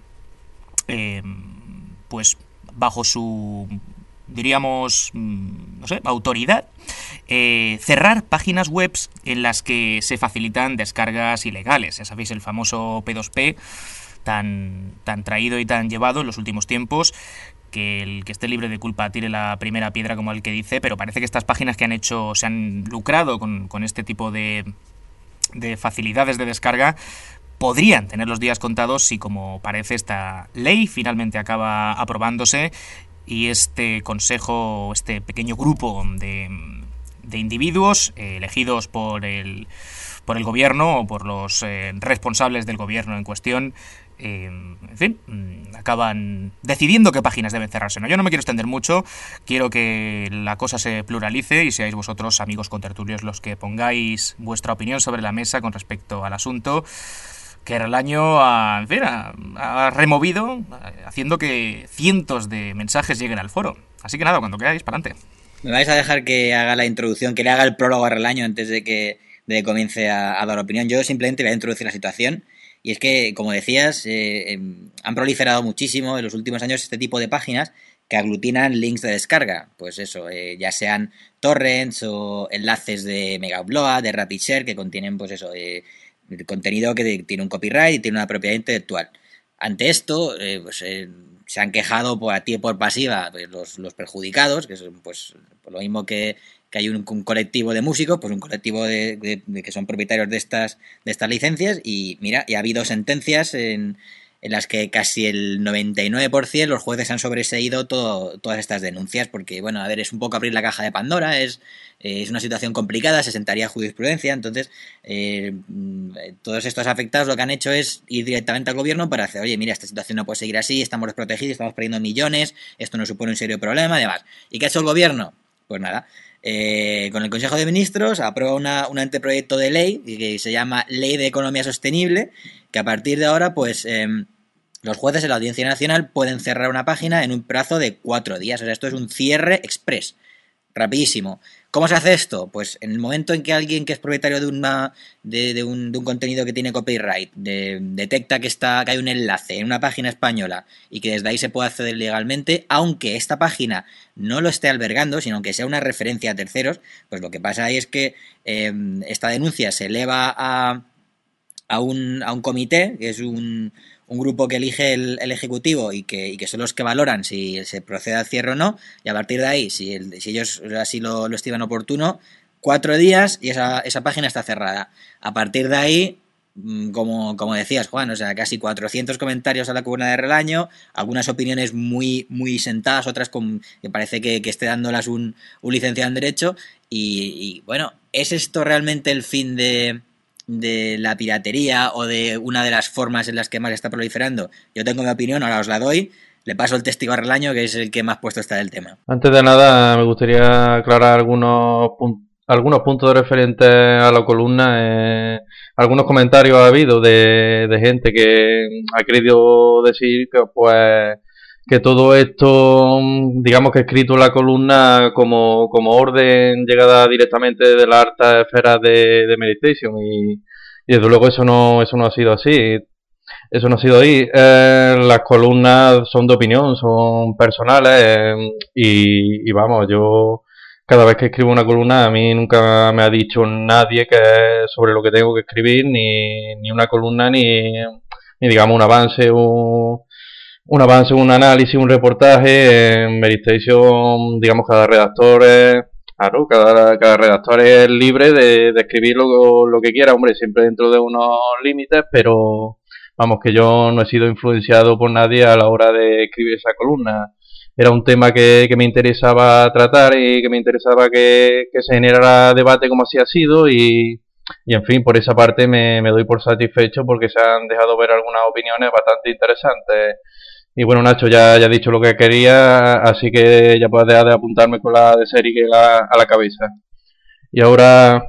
Speaker 2: bajo su, diríamos, autoridad, cerrar páginas web en las que se facilitan descargas ilegales. Ya sabéis, el famoso P2P tan traído y tan llevado en los últimos tiempos, que el que esté libre de culpa tire la primera piedra, como el que dice, pero parece que estas páginas que se han lucrado con este tipo de facilidades de descarga podrían tener los días contados si, como parece, esta ley finalmente acaba aprobándose y este consejo, este pequeño grupo de individuos elegidos por el gobierno o por los responsables del gobierno en cuestión, en fin, acaban decidiendo qué páginas deben cerrarse. Yo no me quiero extender mucho, quiero que la cosa se pluralice y seáis vosotros, amigos contertulios, los que pongáis vuestra opinión sobre la mesa con respecto al asunto que Relaño ha removido, haciendo que cientos de mensajes lleguen al foro. Así que nada, cuando queráis, para adelante.
Speaker 12: ¿Me vais a dejar que haga la introducción, que le haga el prólogo a Relaño antes de que comience a dar opinión? Yo simplemente voy a introducir la situación. Y es que, como decías, han proliferado muchísimo en los últimos años este tipo de páginas que aglutinan links de descarga. Pues eso, ya sean torrents o enlaces de Mega Upload, de RapidShare, que contienen, pues eso, contenido que tiene un copyright y tiene una propiedad intelectual. Ante esto, se han quejado por activa y por pasiva los perjudicados, que son pues por lo mismo que hay un colectivo de músicos, pues un colectivo de que son propietarios de estas licencias, y mira, y ha habido sentencias en las que casi el 99% los jueces han sobreseído todas estas denuncias, porque, bueno, a ver, es un poco abrir la caja de Pandora, es una situación complicada, se sentaría jurisprudencia, entonces todos estos afectados lo que han hecho es ir directamente al gobierno para hacer, oye, mira, esta situación no puede seguir así, estamos desprotegidos, estamos perdiendo millones, esto nos supone un serio problema, además. ¿Y qué ha hecho el gobierno? Pues nada, con el Consejo de Ministros aprueba un anteproyecto de ley que se llama Ley de Economía Sostenible, que a partir de ahora, pues los jueces de la Audiencia Nacional pueden cerrar una página en un plazo de 4 días. O sea, esto es un cierre express, rapidísimo. ¿Cómo se hace esto? Pues en el momento en que alguien que es propietario de un contenido que tiene copyright detecta que hay un enlace en una página española y que desde ahí se puede acceder legalmente, aunque esta página no lo esté albergando, sino que sea una referencia a terceros, pues lo que pasa ahí es que esta denuncia se eleva a un comité, que es un un grupo que elige el ejecutivo y que son los que valoran si se procede al cierre o no, y a partir de ahí, si ellos así lo estiman oportuno, 4 días y esa página está cerrada. A partir de ahí, como decías, Juan, o sea, casi 400 comentarios a la columna de Relaño, algunas opiniones muy, muy sentadas, otras que parece que esté dándolas un licenciado en Derecho, y bueno, ¿es esto realmente el fin de la piratería o de una de las formas en las que más está proliferando? Yo tengo mi opinión, ahora os la doy. Le paso el testigo a Relaño, que es el que más puesto está del tema.
Speaker 6: Antes de nada, me gustaría aclarar algunos puntos referentes a la columna. Algunos comentarios ha habido de gente que ha querido decir que pues que todo esto, digamos que escrito en la columna como orden llegada directamente de las altas esferas de Medistation, y desde luego eso no ha sido así. Eso no ha sido ahí. Las columnas son de opinión, son personales, y vamos, yo cada vez que escribo una columna, a mí nunca me ha dicho nadie que sobre lo que tengo que escribir, ni una columna, ni digamos un avance, un análisis, un reportaje. En Medistation, digamos, cada redactor es libre de escribir lo que quiera, hombre, siempre dentro de unos límites, pero vamos, que yo no he sido influenciado por nadie a la hora de escribir esa columna. Era un tema que me interesaba tratar y que me interesaba que se generara debate como así ha sido, y en fin, por esa parte me doy por satisfecho porque se han dejado ver algunas opiniones bastante interesantes. Y bueno, Nacho, ya he dicho lo que quería, así que ya puedes dejar de apuntarme con la de serie a la cabeza. Y ahora,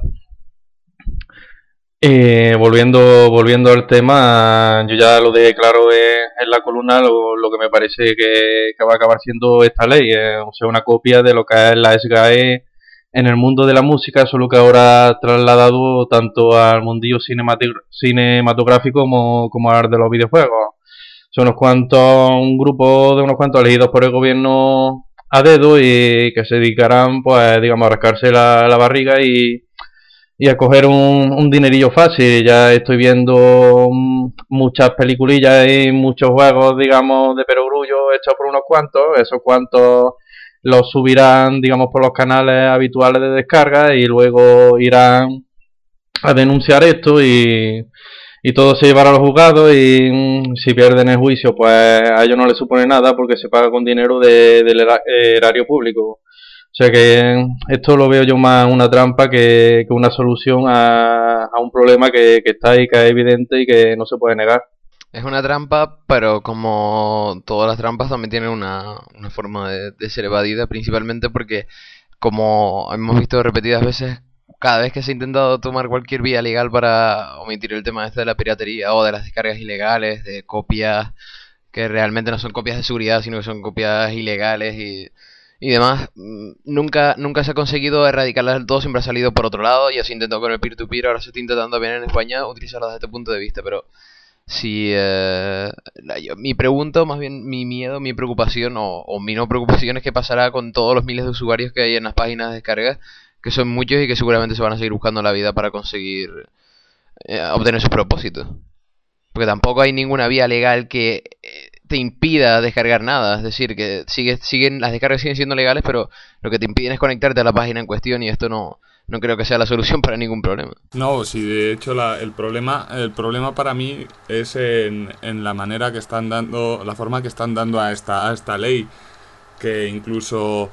Speaker 6: volviendo al tema, yo ya lo dejé claro en la columna, lo que me parece que va a acabar siendo esta ley, o sea, una copia de lo que es la SGAE en el mundo de la música, solo que ahora trasladado tanto al mundillo cinematográfico como al de los videojuegos. Son un grupo de unos cuantos elegidos por el gobierno a dedo y que se dedicarán, pues, digamos, a rascarse la barriga y a coger un dinerillo fácil. Ya estoy viendo muchas peliculillas y muchos juegos, digamos, de perogrullo hechos por unos cuantos. Esos cuantos los subirán, digamos, por los canales habituales de descarga y luego irán a denunciar esto y todo se llevará a los juzgados, y si pierden el juicio, pues a ellos no les supone nada porque se paga con dinero del erario público. O sea que esto lo veo yo más una trampa que una solución a un problema que está ahí, que es evidente y que no se puede negar.
Speaker 7: Es una trampa, pero como todas las trampas también tienen una forma de ser evadida, principalmente porque, como hemos visto repetidas veces, cada vez que se ha intentado tomar cualquier vía legal para omitir el tema este de la piratería o de las descargas ilegales, de copias que realmente no son copias de seguridad, sino que son copias ilegales y demás, nunca se ha conseguido erradicarlas del todo, siempre ha salido por otro lado. Ya se intentó con el peer-to-peer, ahora se está intentando también en España utilizarlo desde este punto de vista, pero si mi pregunta, más bien mi miedo, mi preocupación o mi no preocupación es qué pasará con todos los miles de usuarios que hay en las páginas de descarga, que son muchos y que seguramente se van a seguir buscando la vida para conseguir obtener sus propósitos. Porque tampoco hay ninguna vía legal que te impida descargar nada. Es decir, que las descargas siguen siendo legales, pero lo que te impiden es conectarte a la página en cuestión, y esto no creo que sea la solución para ningún problema.
Speaker 8: No, sí, de hecho el problema para mí es en la manera que están dando, la forma que están dando a esta ley, que incluso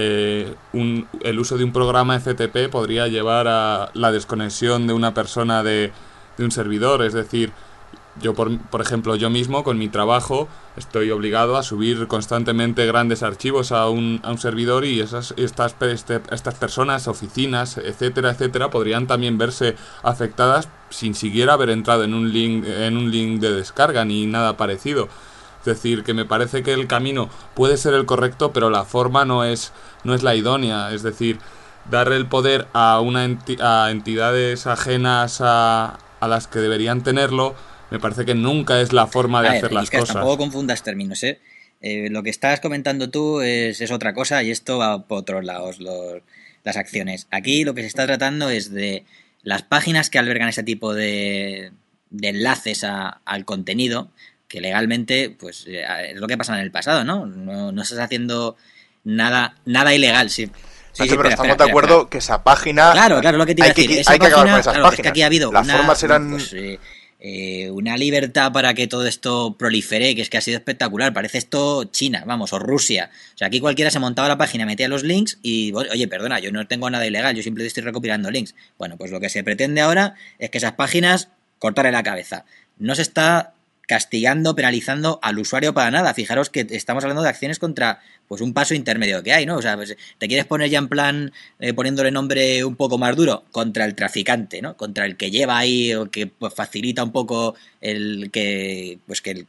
Speaker 8: el uso de un programa FTP podría llevar a la desconexión de una persona de un servidor. Es decir, yo por ejemplo, yo mismo con mi trabajo estoy obligado a subir constantemente grandes archivos a un servidor, y estas personas, oficinas, etcétera, podrían también verse afectadas sin siquiera haber entrado en un link de descarga ni nada parecido. Es decir, que me parece que el camino puede ser el correcto, pero la forma no es la idónea. Es decir, darle el poder a a entidades ajenas a las que deberían tenerlo, me parece que nunca es la forma de hacer las cosas.
Speaker 12: Tampoco confundas términos, ¿eh? Lo que estás comentando tú es otra cosa, y esto va por otros lados, las acciones. Aquí lo que se está tratando es de las páginas que albergan ese tipo de enlaces al contenido. que legalmente, pues es lo que pasa en el pasado, ¿no? No estás haciendo nada ilegal, sí.
Speaker 5: Pero estamos de acuerdo que esa página...
Speaker 12: Claro, lo que te iba a decir.
Speaker 5: Hay que acabar con esas páginas.
Speaker 12: Es que aquí ha habido
Speaker 5: las formas eran...
Speaker 12: una libertad para que todo esto prolifere, que es que ha sido espectacular. Parece esto China, vamos, o Rusia. O sea, aquí cualquiera se montaba la página, metía los links y, oye, perdona, yo no tengo nada ilegal, yo simplemente estoy recopilando links. Bueno, pues lo que se pretende ahora es que esas páginas cortarle la cabeza. No se está castigando, penalizando al usuario para nada. Fijaros que estamos hablando de acciones contra pues un paso intermedio que hay, ¿no? O sea, pues, te quieres poner ya en plan poniéndole nombre un poco más duro contra el traficante, ¿no? Contra el que lleva ahí o que pues, facilita un poco el que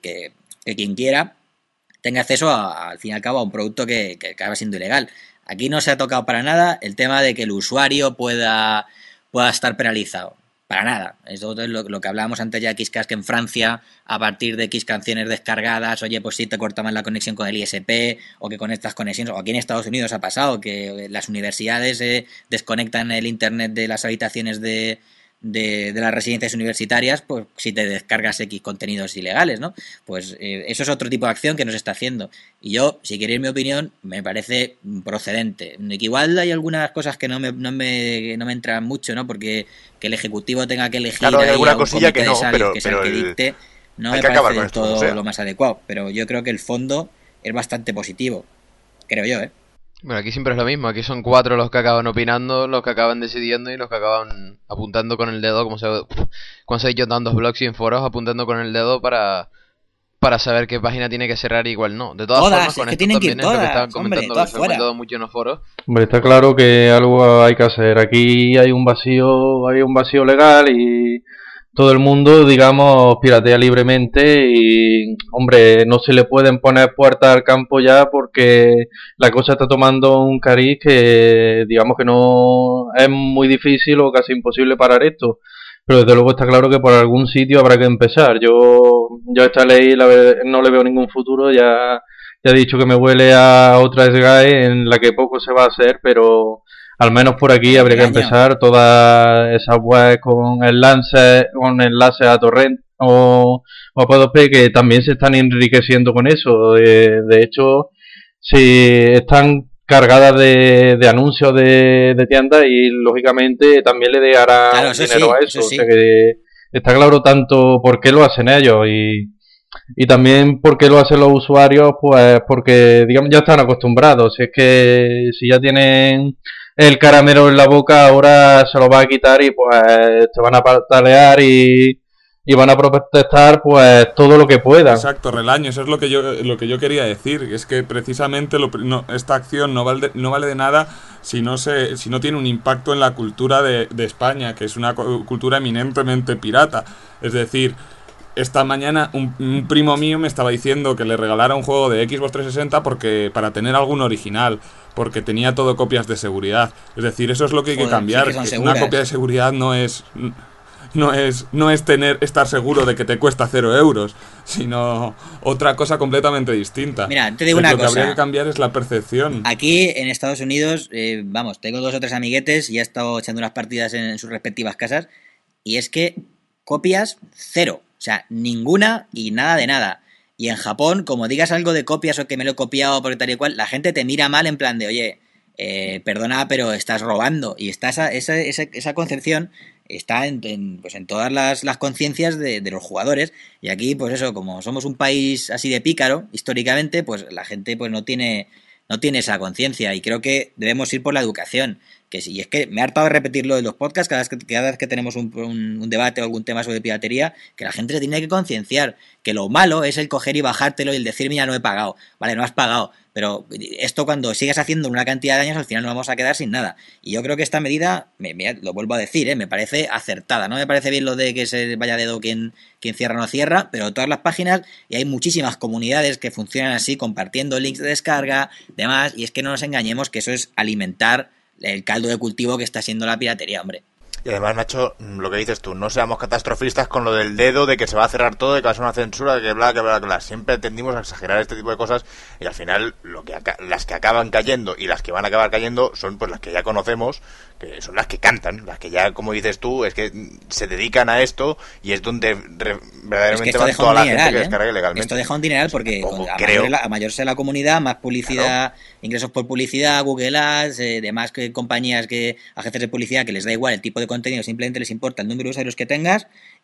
Speaker 12: quien quiera tenga acceso al fin y al cabo a un producto que acaba siendo ilegal. Aquí no se ha tocado para nada el tema de que el usuario pueda estar penalizado. Para nada. Eso es lo que hablábamos antes ya de Xcast, que en Francia, a partir de X canciones descargadas, oye, pues sí te cortaban la conexión con el ISP, o que con estas conexiones, o aquí en Estados Unidos ha pasado, que las universidades desconectan el internet de las habitaciones de las residencias universitarias, pues si te descargas X contenidos ilegales, ¿no? Pues eso es otro tipo de acción que no se está haciendo. Y yo, si queréis mi opinión, me parece procedente. Que igual hay algunas cosas que no me entran mucho, ¿no? Porque que el ejecutivo tenga que elegir
Speaker 5: claro, hay alguna cosilla que no,
Speaker 12: pero que sea el que dicte, no me parece del todo lo más adecuado. Pero yo creo que el fondo es bastante positivo, creo yo, ¿eh?
Speaker 7: Bueno, aquí siempre es lo mismo, aquí son 4 los que acaban opinando, los que acaban decidiendo y los que acaban apuntando con el dedo, como se ha dicho en tantos blogs y en foros, apuntando con el dedo para saber qué página tiene que cerrar y cuál no. De todas formas, con esto también es lo que estaban comentando, que se ha comentado mucho en los foros.
Speaker 6: Hombre, está claro que algo hay que hacer. Aquí hay un vacío legal y todo el mundo, digamos, piratea libremente y, hombre, no se le pueden poner puertas al campo ya porque la cosa está tomando un cariz que, digamos, que no es muy difícil o casi imposible parar esto. Pero desde luego está claro que por algún sitio habrá que empezar. Yo esta ley no le veo ningún futuro, ya he dicho que me huele a otra SGAE en la que poco se va a hacer, pero al menos por aquí habría que empezar todas esas webs con enlaces a torrent o a P2P que también se están enriqueciendo con eso. De hecho, si están cargadas de anuncios de tiendas y lógicamente también le dejarán dinero a eso. O sea que está claro tanto por qué lo hacen ellos y también por qué lo hacen los usuarios, pues porque digamos ya están acostumbrados. Si es que si ya tienen el caramelo en la boca, ahora se lo va a quitar y pues se van a patalear y van a protestar pues todo lo que puedan.
Speaker 8: Exacto, Relaño, eso es lo que yo quería decir, es que precisamente esta acción no vale de nada si no tiene un impacto en la cultura de España, que es una cultura eminentemente pirata. Es decir, esta mañana un primo mío me estaba diciendo que le regalara un juego de Xbox 360 para tener algún original, porque tenía todo copias de seguridad. Es decir, eso es lo que hay que cambiar. Sí, una copia de seguridad no es estar seguro de que te cuesta 0 euros, sino otra cosa completamente distinta.
Speaker 12: Mira, te digo una cosa.
Speaker 8: Lo que habría que cambiar es la percepción.
Speaker 12: Aquí en Estados Unidos, tengo 2 o 3 amiguetes y he estado echando unas partidas en sus respectivas casas y es que copias 0. O sea, ninguna y nada de nada. Y en Japón, como digas algo de copias o que me lo he copiado porque tal y cual, la gente te mira mal en plan de, oye, perdona, pero estás robando. Y está esa concepción está en todas las conciencias de los jugadores. Y aquí, pues eso, como somos un país así de pícaro, históricamente, pues la gente pues no tiene esa conciencia. Y creo que debemos ir por la educación. Y es que me he hartado de repetirlo en los podcasts cada vez que tenemos un debate o algún tema sobre piratería, que la gente se tiene que concienciar que lo malo es el coger y bajártelo y el decir, mira, no he pagado. Vale, no has pagado, pero esto cuando sigas haciendo una cantidad de años, al final nos vamos a quedar sin nada. Y yo creo que esta medida, lo vuelvo a decir, me parece acertada. No me parece bien lo de que se vaya a dedo quien cierra o no cierra, pero todas las páginas, y hay muchísimas comunidades que funcionan así, compartiendo links de descarga, demás, y es que no nos engañemos que eso es alimentar el caldo de cultivo que está siendo la piratería, hombre.
Speaker 5: Y además, Nacho, lo que dices tú, no seamos catastrofistas con lo del dedo, de que se va a cerrar todo, de que va a ser una censura, de que bla, bla, bla, bla. Siempre tendimos a exagerar este tipo de cosas y al final las que acaban cayendo y las que van a acabar cayendo son pues las que ya conocemos, que son las que cantan, las que ya, como dices tú, es que se dedican a esto y es donde verdaderamente va toda la gente que descarga ilegalmente.
Speaker 12: Esto deja un dineral porque a mayor sea la comunidad, más publicidad, ingresos por publicidad, Google Ads, demás que compañías, que agencias de publicidad que les da igual el tipo de contenido, simplemente les importa el número de usuarios que tengas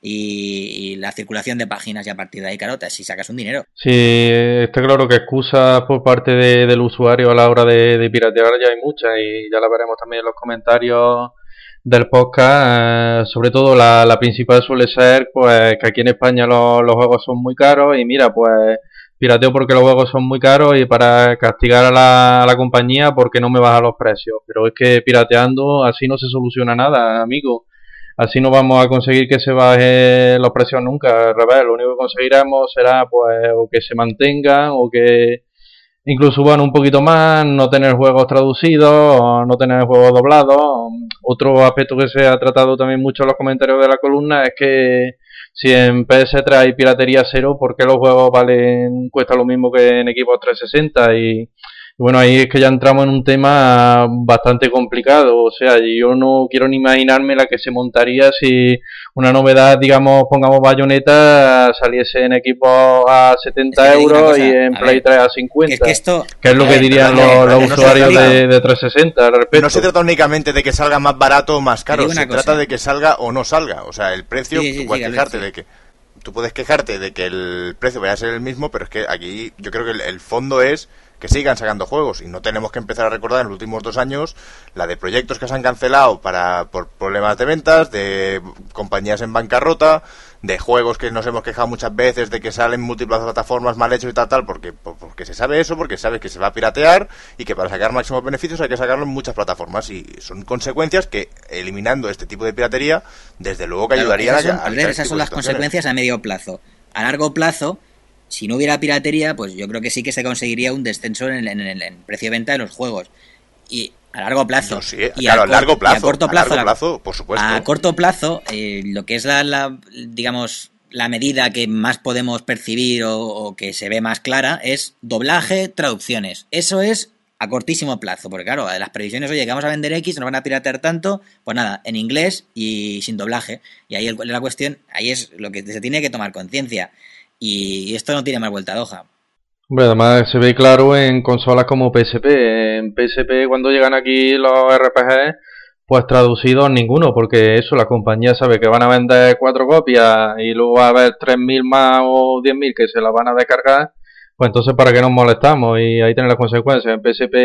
Speaker 12: y la circulación de páginas, y a partir de ahí, carota, si sacas un dinero.
Speaker 6: Sí, está claro que excusas por parte del usuario a la hora de piratear ya hay muchas, y ya la veremos también en los comentarios del podcast. Sobre todo la principal suele ser pues que aquí en España los juegos son muy caros, y mira, pues pirateo porque los juegos son muy caros y para castigar a la compañía porque no me baja los precios. Pero es que pirateando así no se soluciona nada, amigo. Así no vamos a conseguir que se bajen los precios nunca. Al revés, lo único que conseguiremos será pues o que se mantengan o que incluso suban un poquito más, no tener juegos traducidos, o no tener juegos doblados. Otro aspecto que se ha tratado también mucho en los comentarios de la columna es que si en PS3 hay piratería cero, ¿por qué los juegos cuesta lo mismo que en Xbox 360? Y bueno, ahí es que ya entramos en un tema bastante complicado. O sea, yo no quiero ni imaginarme la que se montaría si una novedad, digamos, pongamos Bayonetta, saliese en Xbox a 70 euros y en Play 3 a 50. Que es lo que dirían los usuarios de 360 al respecto.
Speaker 5: No se trata únicamente de que salga más barato o más caro, se trata de que salga o no salga. O sea, el precio, tú puedes quejarte de que... Tú puedes quejarte de que el precio vaya a ser el mismo, pero es que aquí yo creo que el fondo es que sigan sacando juegos, y no tenemos que empezar a recordar en los últimos 2 años la de proyectos que se han cancelado por problemas de ventas, de compañías en bancarrota, de juegos que nos hemos quejado muchas veces de que salen múltiples plataformas mal hechos y tal, porque se sabe eso, porque sabe que se va a piratear y que para sacar máximos beneficios hay que sacarlo en muchas plataformas, y son consecuencias que, eliminando este tipo de piratería, desde luego que ayudarían a
Speaker 12: esas son las consecuencias a medio plazo. A largo plazo, si no hubiera piratería, pues yo creo que sí que se conseguiría un descenso en el precio de venta de los juegos. Y a largo plazo.
Speaker 5: A largo plazo. Y a corto plazo, por supuesto.
Speaker 12: A corto plazo, lo que es digamos, la medida que más podemos percibir o que se ve más clara es doblaje, traducciones. Eso es a cortísimo plazo, porque claro, las previsiones, oye, que vamos a vender X, nos van a piratear tanto, pues nada, en inglés y sin doblaje. Y ahí la cuestión, ahí es lo que se tiene que tomar conciencia. Y esto no tiene más vuelta de hoja.
Speaker 6: Hombre, además se ve claro en consolas como PSP. En PSP, cuando llegan aquí los RPG, pues traducidos ninguno, porque eso, la compañía sabe que van a vender 4 copias y luego va a haber 3.000 más o 10.000 que se las van a descargar, pues entonces ¿para qué nos molestamos? Y ahí tienen las consecuencias. En PSP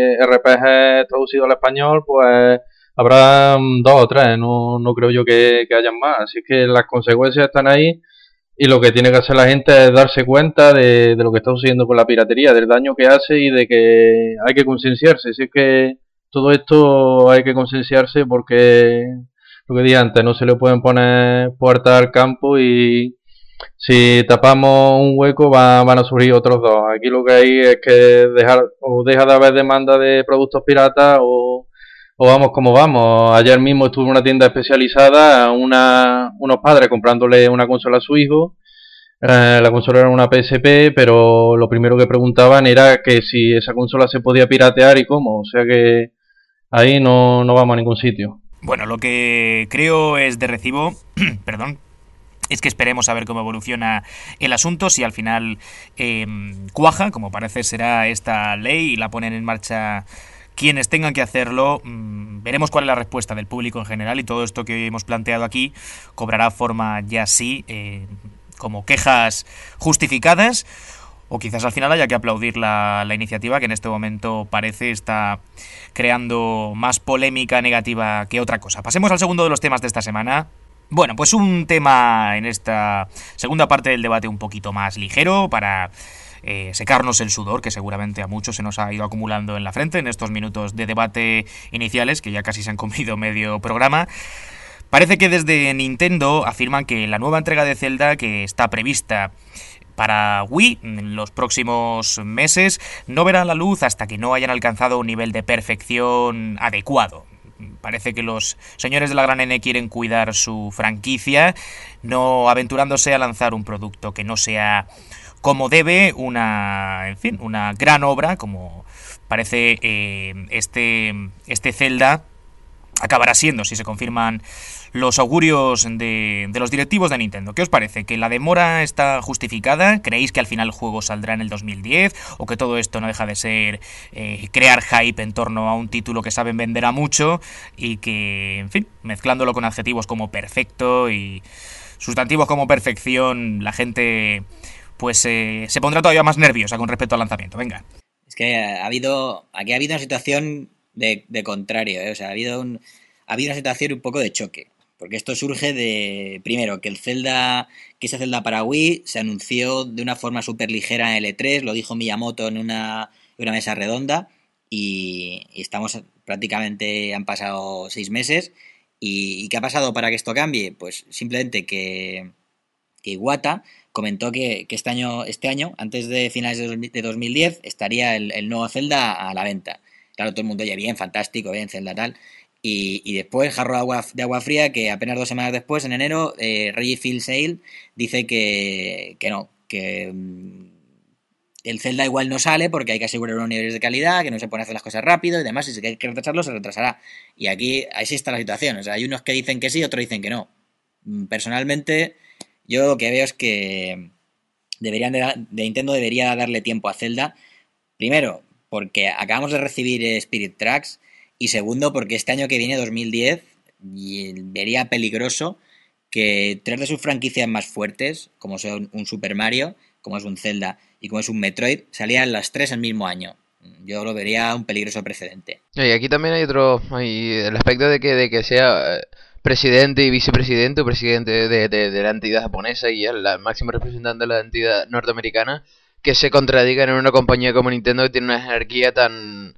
Speaker 6: RPG traducido al español, pues habrá 2 o 3, no creo yo que hayan más. Así que las consecuencias están ahí. Y lo que tiene que hacer la gente es darse cuenta de lo que está sucediendo con la piratería, del daño que hace y de que hay que concienciarse. Si es que todo esto hay que concienciarse porque, lo que dije antes, no se le pueden poner puertas al campo y si tapamos un hueco van a surgir otros 2. Aquí lo que hay es que deja de haber demanda de productos piratas o vamos como vamos. Ayer mismo estuve en una tienda especializada, unos padres comprándole una consola a su hijo. La consola era una PSP, pero lo primero que preguntaban era que si esa consola se podía piratear y cómo. O sea que ahí no vamos a ningún sitio.
Speaker 2: Bueno, lo que creo es de recibo, perdón, es que esperemos a ver cómo evoluciona el asunto, si al final cuaja, como parece será esta ley, y la ponen en marcha quienes tengan que hacerlo. Veremos cuál es la respuesta del público en general, y todo esto que hemos planteado aquí cobrará forma ya sí como quejas justificadas, o quizás al final haya que aplaudir la iniciativa, que en este momento parece está creando más polémica negativa que otra cosa. Pasemos al segundo de los temas de esta semana. Bueno, pues un tema en esta segunda parte del debate un poquito más ligero para secarnos el sudor, que seguramente a muchos se nos ha ido acumulando en la frente en estos minutos de debate iniciales, que ya casi se han comido medio programa. Parece que desde Nintendo afirman que la nueva entrega de Zelda, que está prevista para Wii en los próximos meses, no verá la luz hasta que no hayan alcanzado un nivel de perfección adecuado. parece que los señores de la gran N quieren cuidar su franquicia, no aventurándose a lanzar un producto que no sea como debe, una gran obra, como parece este Zelda acabará siendo, si se confirman los augurios de los directivos de Nintendo. ¿Qué os parece? ¿Que la demora está justificada? ¿Creéis que al final el juego saldrá en el 2010? ¿O que todo esto no deja de ser crear hype en torno a un título que saben vender a mucho y que, en fin, mezclándolo con adjetivos como perfecto y sustantivos como perfección, la gente pues se pondrá todavía más nerviosa con respecto al lanzamiento? Venga.
Speaker 12: Es que aquí ha habido una situación de contrario, ¿eh? O sea, ha habido una situación un poco de choque. Porque esto surge de, primero, que ese Zelda para Wii se anunció de una forma súper ligera en el E3, lo dijo Miyamoto en una mesa redonda, y estamos prácticamente, han pasado 6 meses, ¿y qué ha pasado para que esto cambie? Pues simplemente que Iwata comentó que este año, antes de finales de 2010, estaría el nuevo Zelda a la venta. Claro, todo el mundo, oye, bien, fantástico, bien, Zelda tal. Y después, jarro de agua fría, que apenas 2 semanas después, en enero, Reggie Fils-Aile dice que no, que el Zelda igual no sale porque hay que asegurar unos niveles de calidad, que no se pueden hacer las cosas rápido y demás, y si hay que retrasarlo, se retrasará. Y aquí, así está la situación. O sea, hay unos que dicen que sí, otros dicen que no. Personalmente, yo lo que veo es que Nintendo debería darle tiempo a Zelda. Primero, porque acabamos de recibir Spirit Tracks, y segundo, porque este año que viene, 2010, vería peligroso que 3 de sus franquicias más fuertes, como son un Super Mario, como es un Zelda y como es un Metroid, salían las 3 el mismo año. Yo lo vería un peligroso precedente.
Speaker 7: Y aquí también hay el aspecto de que sea presidente y vicepresidente o presidente de la entidad japonesa y el máximo representante de la entidad norteamericana, que se contradigan en una compañía como Nintendo, que tiene una jerarquía tan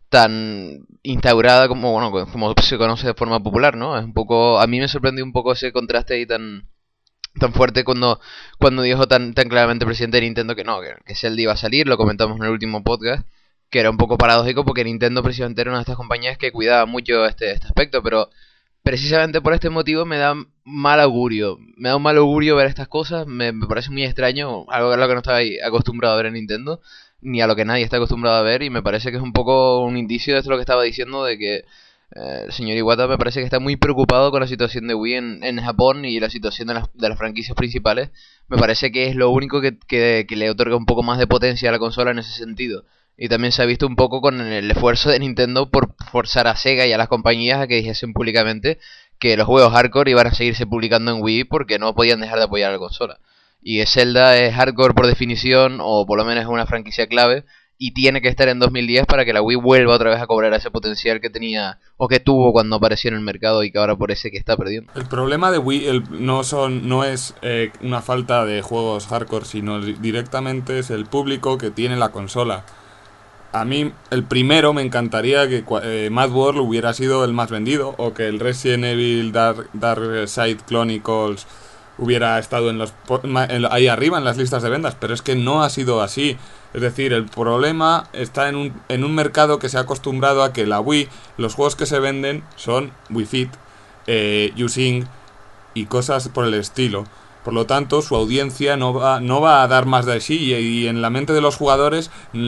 Speaker 7: instaurada como se conoce de forma popular, ¿no? Es un poco, a mí me sorprendió un poco ese contraste ahí tan fuerte cuando dijo tan claramente el presidente de Nintendo que Zelda iba a salir. Lo comentamos en el último podcast, que era un poco paradójico porque Nintendo precisamente era una de estas compañías que cuidaba mucho este aspecto, pero precisamente por este motivo me da un mal augurio ver estas cosas. Me parece muy extraño, algo a lo que no estaba acostumbrado a ver en Nintendo, ni a lo que nadie está acostumbrado a ver, y me parece que es un poco un indicio de esto lo que estaba diciendo, de que el señor Iwata me parece que está muy preocupado con la situación de Wii en Japón y la situación de las franquicias principales. Me parece que es lo único que le otorga un poco más de potencia a la consola en ese sentido. Y también se ha visto un poco con el esfuerzo de Nintendo por forzar a Sega y a las compañías a que dijesen públicamente que los juegos hardcore iban a seguirse publicando en Wii porque no podían dejar de apoyar a la consola. Y Zelda es hardcore por definición, o por lo menos es una franquicia clave, y tiene que estar en 2010 para que la Wii vuelva otra vez a cobrar ese potencial que tenía o que tuvo cuando apareció en el mercado y que ahora parece que está perdiendo.
Speaker 8: El problema de Wii no es una falta de juegos hardcore, sino directamente es el público que tiene la consola. A mí, el primero, me encantaría que Mad World hubiera sido el más vendido, o que el Resident Evil Dark Side Chronicles hubiera estado ahí arriba en las listas de ventas, pero es que no ha sido así. Es decir, el problema está en un mercado que se ha acostumbrado a que la Wii, los juegos que se venden son Wii Fit, U-Sync y cosas por el estilo. Por lo tanto, su audiencia no va a dar más de sí, y en la mente de los jugadores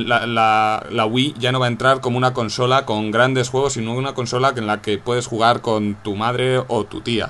Speaker 8: la Wii ya no va a entrar como una consola con grandes juegos, sino una consola en la que puedes jugar con tu madre o tu tía.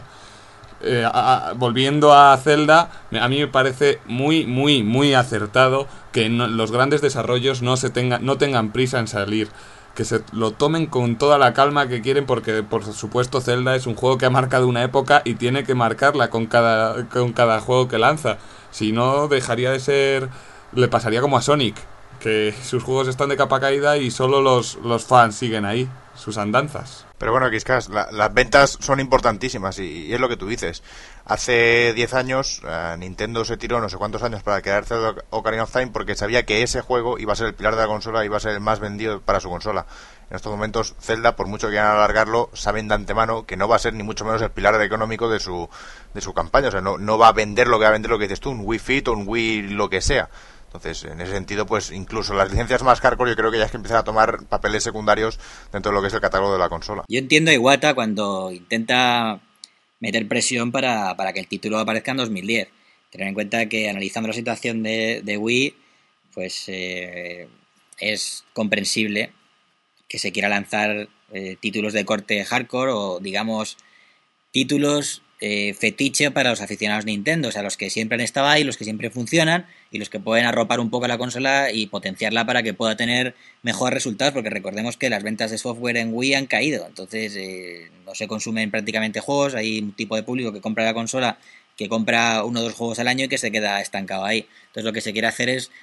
Speaker 8: Volviendo a Zelda, a mí me parece muy, muy, muy acertado que los grandes desarrollos no tengan prisa en salir, que se lo tomen con toda la calma que quieren, porque por supuesto Zelda es un juego que ha marcado una época y tiene que marcarla con cada juego que lanza. Si no, dejaría de ser, le pasaría como a Sonic, que sus juegos están de capa caída y solo los fans siguen ahí sus andanzas.
Speaker 5: Pero bueno, Quiscas, las ventas son importantísimas y es lo que tú dices. Hace 10 años Nintendo se tiró no sé cuántos años para crear Zelda Ocarina of Time porque sabía que ese juego iba a ser el pilar de la consola, iba a ser el más vendido para su consola. En estos momentos Zelda, por mucho que quieran alargarlo, saben de antemano que no va a ser ni mucho menos el pilar económico de su campaña. O sea, no va a vender lo que va a vender, lo que dices tú, un Wii Fit o un Wii lo que sea. Entonces, en ese sentido, pues incluso las licencias más hardcore yo creo que ya es que empiezan a tomar papeles secundarios dentro de lo que es el catálogo de la consola.
Speaker 12: Yo entiendo a Iwata cuando intenta meter presión para que el título aparezca en 2010. Tener en cuenta que analizando la situación de Wii, pues es comprensible que se quiera lanzar títulos de corte hardcore o, digamos, títulos fetiche para los aficionados Nintendo, o sea, los que siempre han estado ahí, los que siempre funcionan y los que pueden arropar un poco la consola y potenciarla para que pueda tener mejores resultados, porque recordemos que las ventas de software en Wii han caído, entonces no se consumen prácticamente juegos, hay un tipo de público que compra la consola que compra 1 o 2 juegos al año y que se queda estancado ahí. Entonces lo que se quiere hacer es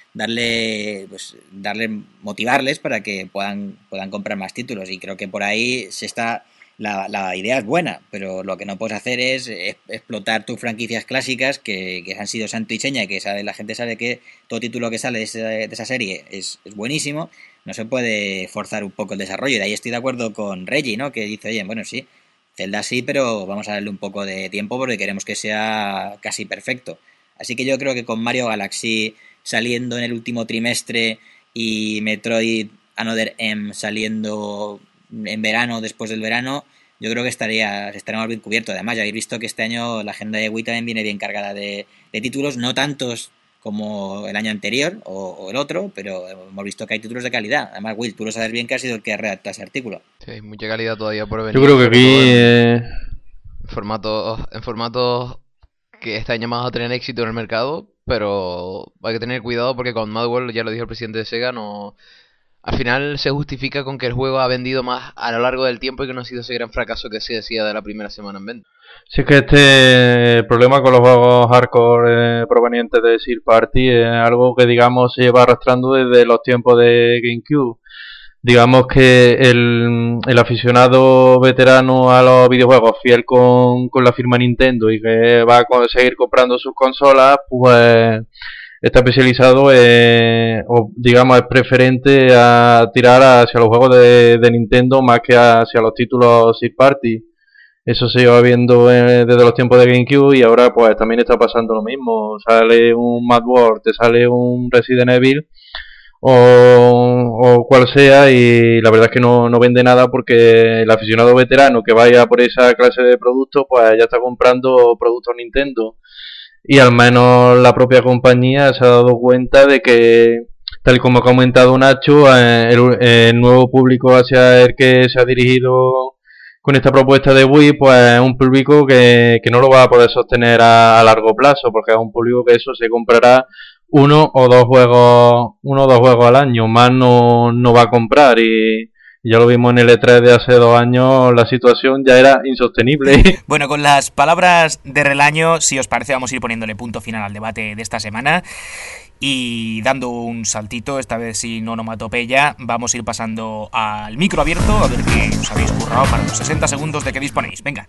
Speaker 12: motivarles para que puedan comprar más títulos, y creo que por ahí la idea es buena, pero lo que no puedes hacer es explotar tus franquicias clásicas que han sido santo y seña, y que la gente sabe que todo título que sale de esa serie es buenísimo. No se puede forzar un poco el desarrollo, y de ahí estoy de acuerdo con Reggie, ¿no? Que dice, oye, bueno, sí, Zelda sí, pero vamos a darle un poco de tiempo porque queremos que sea casi perfecto. Así que yo creo que con Mario Galaxy saliendo en el último trimestre y Metroid Another M saliendo en verano, después del verano, yo creo que estaremos bien cubiertos. Además, ya habéis visto que este año la agenda de Wii también viene bien cargada de títulos, no tantos como el año anterior o el otro, pero hemos visto que hay títulos de calidad. Además, Will, tú lo sabes bien que ha sido el que ha redactado ese artículo.
Speaker 7: Sí, hay mucha calidad todavía por venir.
Speaker 6: Yo creo que aquí...
Speaker 7: En formatos que están llamados a tener éxito en el mercado, pero hay que tener cuidado porque con Mad World, ya lo dijo el presidente de Sega, al final se justifica con que el juego ha vendido más a lo largo del tiempo y que no ha sido ese gran fracaso que se decía de la primera semana en venta.
Speaker 6: Sí, es que el problema con los juegos hardcore provenientes de Third Party es algo que, digamos, se lleva arrastrando desde los tiempos de GameCube. Digamos que el aficionado veterano a los videojuegos, fiel con la firma Nintendo y que va a seguir comprando sus consolas, pues está especializado o digamos es preferente a tirar hacia los juegos de Nintendo más que hacia los títulos Third Party. Eso se lleva viendo desde los tiempos de GameCube, y ahora pues también está pasando lo mismo. Sale un Mad World, te sale un Resident Evil o cual sea, y la verdad es que no vende nada porque el aficionado veterano que vaya por esa clase de productos pues ya está comprando productos Nintendo. Y al menos la propia compañía se ha dado cuenta de que, tal como ha comentado Nacho, el nuevo público hacia el que se ha dirigido con esta propuesta de Wii, pues es un público que no lo va a poder sostener a largo plazo, porque es un público que eso se comprará uno o dos juegos al año, más no va a comprar, y ya lo vimos en el E3 de hace 2 años, la situación ya era insostenible.
Speaker 2: Bueno, con las palabras de Relaño, si os parece, vamos a ir poniéndole punto final al debate de esta semana. Y dando un saltito, esta vez sin onomatopeya, vamos a ir pasando al micro abierto a ver qué os habéis currado para los 60 segundos de que disponéis. Venga.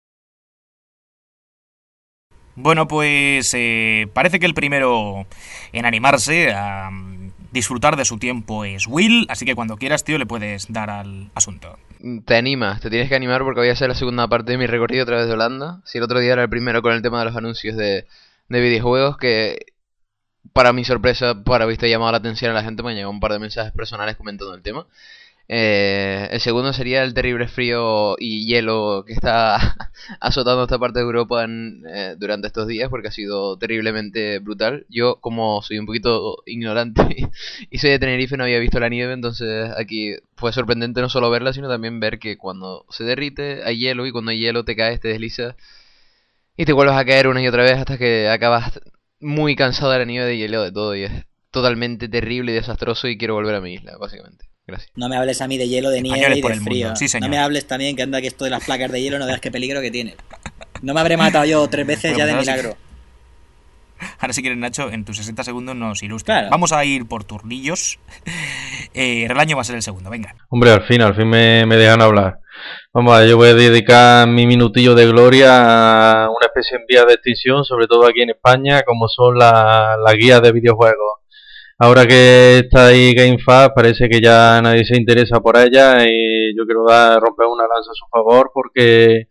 Speaker 2: Bueno, pues parece que el primero en animarse a disfrutar de su tiempo es Will, así que cuando quieras, tío, le puedes dar al asunto.
Speaker 7: Te animas, te tienes que animar porque voy a hacer la segunda parte de mi recorrido a través de Holanda. Si el otro día era el primero con el tema de los anuncios de videojuegos, que para mi sorpresa, por haber visto llamado la atención a la gente, me han llegado un par de mensajes personales comentando el tema. El segundo sería el terrible frío y hielo que está azotando esta parte de Europa durante estos días, porque ha sido terriblemente brutal. Yo, como soy un poquito ignorante y soy de Tenerife, no había visto la nieve, entonces aquí fue sorprendente no solo verla, sino también ver que cuando se derrite hay hielo, y cuando hay hielo te caes, te deslizas y te vuelves a caer una y otra vez hasta que acabas muy cansado de la nieve, de hielo, de todo, y es totalmente terrible y desastroso, y quiero volver a mi isla, básicamente. Gracias.
Speaker 12: No me hables a mí de hielo, de nieve y de frío. Sí, no me hables también que anda que esto de las placas de hielo, no veas qué peligro que tiene. No me habré matado yo 3 veces ya de milagro.
Speaker 2: Ahora si quieres, Nacho, en tus 60 segundos nos ilustra. Claro. Vamos a ir por turnillos. Relaño va a ser el segundo, venga.
Speaker 6: Hombre, al fin me dejan hablar. Vamos a ver, yo voy a dedicar mi minutillo de gloria a una especie en vía de extinción, sobre todo aquí en España, como son las guías de videojuegos. Ahora que está ahí GameFAQ, parece que ya nadie se interesa por ella, y yo quiero romper una lanza a su favor, porque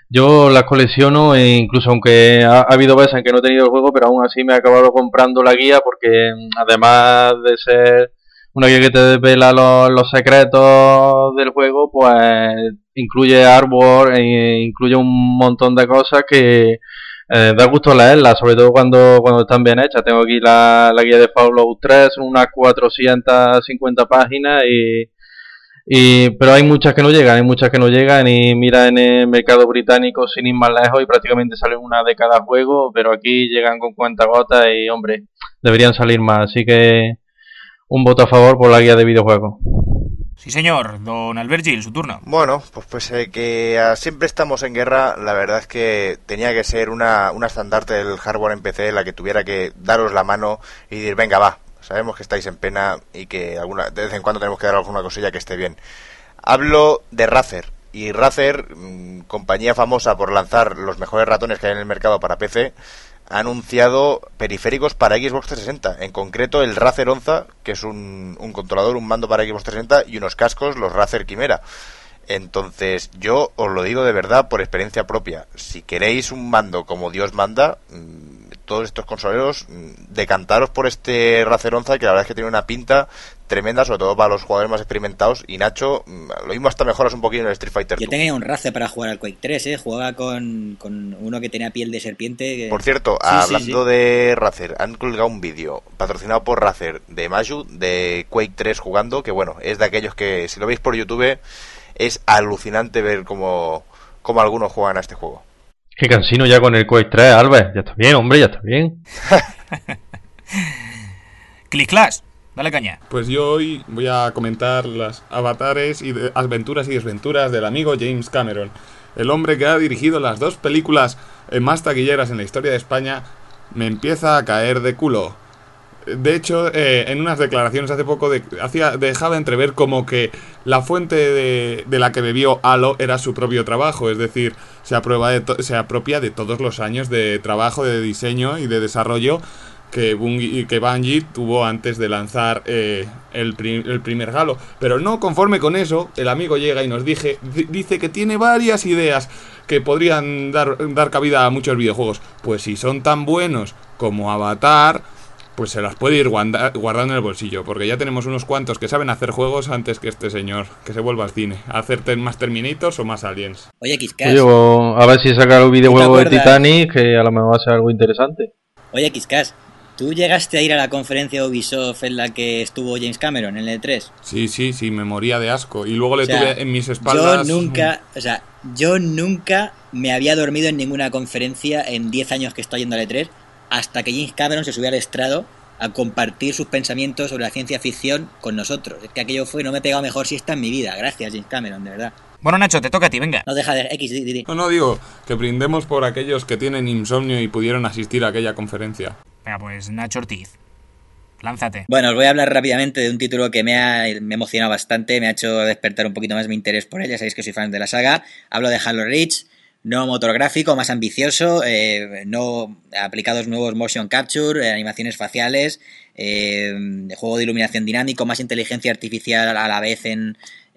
Speaker 6: Yo las colecciono e incluso aunque ha habido veces en que no he tenido el juego, pero aún así me he acabado comprando la guía porque además de ser una guía que te desvela los secretos del juego, pues incluye artwork e incluye un montón de cosas que da gusto leerlas, sobre todo cuando están bien hechas. Tengo aquí la guía de Fallout 3, son unas 450 páginas pero hay muchas que no llegan, y mira en el mercado británico sin ir más lejos y prácticamente salen una de cada juego, pero aquí llegan con cuentagotas y hombre, deberían salir más, así que un voto a favor por la guía de videojuegos.
Speaker 2: Sí señor, don Albergil, su turno.
Speaker 5: Bueno, pues que siempre estamos en guerra, la verdad es que tenía que ser una estandarte del hardware en PC la que tuviera que daros la mano y decir, venga va, sabemos que estáis en pena y que de vez en cuando tenemos que dar alguna cosilla que esté bien. Hablo de Razer. Y Razer, compañía famosa por lanzar los mejores ratones que hay en el mercado para PC, ha anunciado periféricos para Xbox 360. En concreto el Razer Onza, que es un controlador, un mando para Xbox 360, y unos cascos, los Razer Chimera. Entonces, yo os lo digo de verdad por experiencia propia. Si queréis un mando como Dios manda, todos estos consoleros, decantaros por este Razer Onza, que la verdad es que tiene una pinta tremenda, sobre todo para los jugadores más experimentados. Y Nacho, lo mismo hasta mejoras un poquito en el Street Fighter 2.
Speaker 12: Yo tenía un Razer para jugar al Quake 3, jugaba con uno que tenía piel de serpiente.
Speaker 5: Por cierto, hablando de Razer, han colgado un vídeo patrocinado por Razer de Maju, de Quake 3 jugando, que bueno, es de aquellos que, si lo veis por YouTube, es alucinante ver cómo algunos juegan a este juego.
Speaker 6: Qué cansino ya con el Quake 3, Albert. Ya está bien, hombre, ya está bien.
Speaker 2: Click Clash, dale caña.
Speaker 8: Pues yo hoy voy a comentar las avatares y aventuras y desventuras del amigo James Cameron. El hombre que ha dirigido las 2 películas más taquilleras en la historia de España me empieza a caer de culo. De hecho, en unas declaraciones hace poco dejaba entrever como que la fuente de la que bebió Halo era su propio trabajo, es decir, se apropia de todos los años de trabajo, de diseño y de desarrollo que Bungie tuvo antes de lanzar el primer Halo. Pero no conforme con eso, el amigo llega y nos dice que tiene varias ideas que podrían dar cabida a muchos videojuegos. Pues si son tan buenos como Avatar, pues se las puede ir guardando en el bolsillo, porque ya tenemos unos cuantos que saben hacer juegos antes que este señor, que se vuelva al cine, a hacer más Terminators o más Aliens.
Speaker 12: Oye, Quiscas.
Speaker 6: A ver si saca el videojuego de Titanic, que a lo mejor va a ser algo interesante.
Speaker 12: Oye, Quiscas, ¿tú llegaste a ir a la conferencia de Ubisoft en la que estuvo James Cameron, en el E3?
Speaker 8: Sí, me moría de asco, y luego le tuve en mis espaldas...
Speaker 12: Yo nunca me había dormido en ninguna conferencia en 10 años que estoy yendo al E3, hasta que James Cameron se subió al estrado a compartir sus pensamientos sobre la ciencia ficción con nosotros. Es que aquello no me he pegado mejor siesta en mi vida. Gracias, James Cameron, de verdad.
Speaker 2: Bueno, Nacho, te toca a ti, venga.
Speaker 12: No, deja de X.
Speaker 8: No, digo, que brindemos por aquellos que tienen insomnio y pudieron asistir a aquella conferencia.
Speaker 2: Venga, pues Nacho Ortiz, lánzate.
Speaker 12: Bueno, os voy a hablar rápidamente de un título que me ha emocionado bastante, me ha hecho despertar un poquito más mi interés por él. Ya sabéis que soy fan de la saga. Hablo de Halo Reach. Nuevo motor gráfico, más ambicioso, aplicados nuevos motion capture, animaciones faciales, juego de iluminación dinámico, más inteligencia artificial a la vez en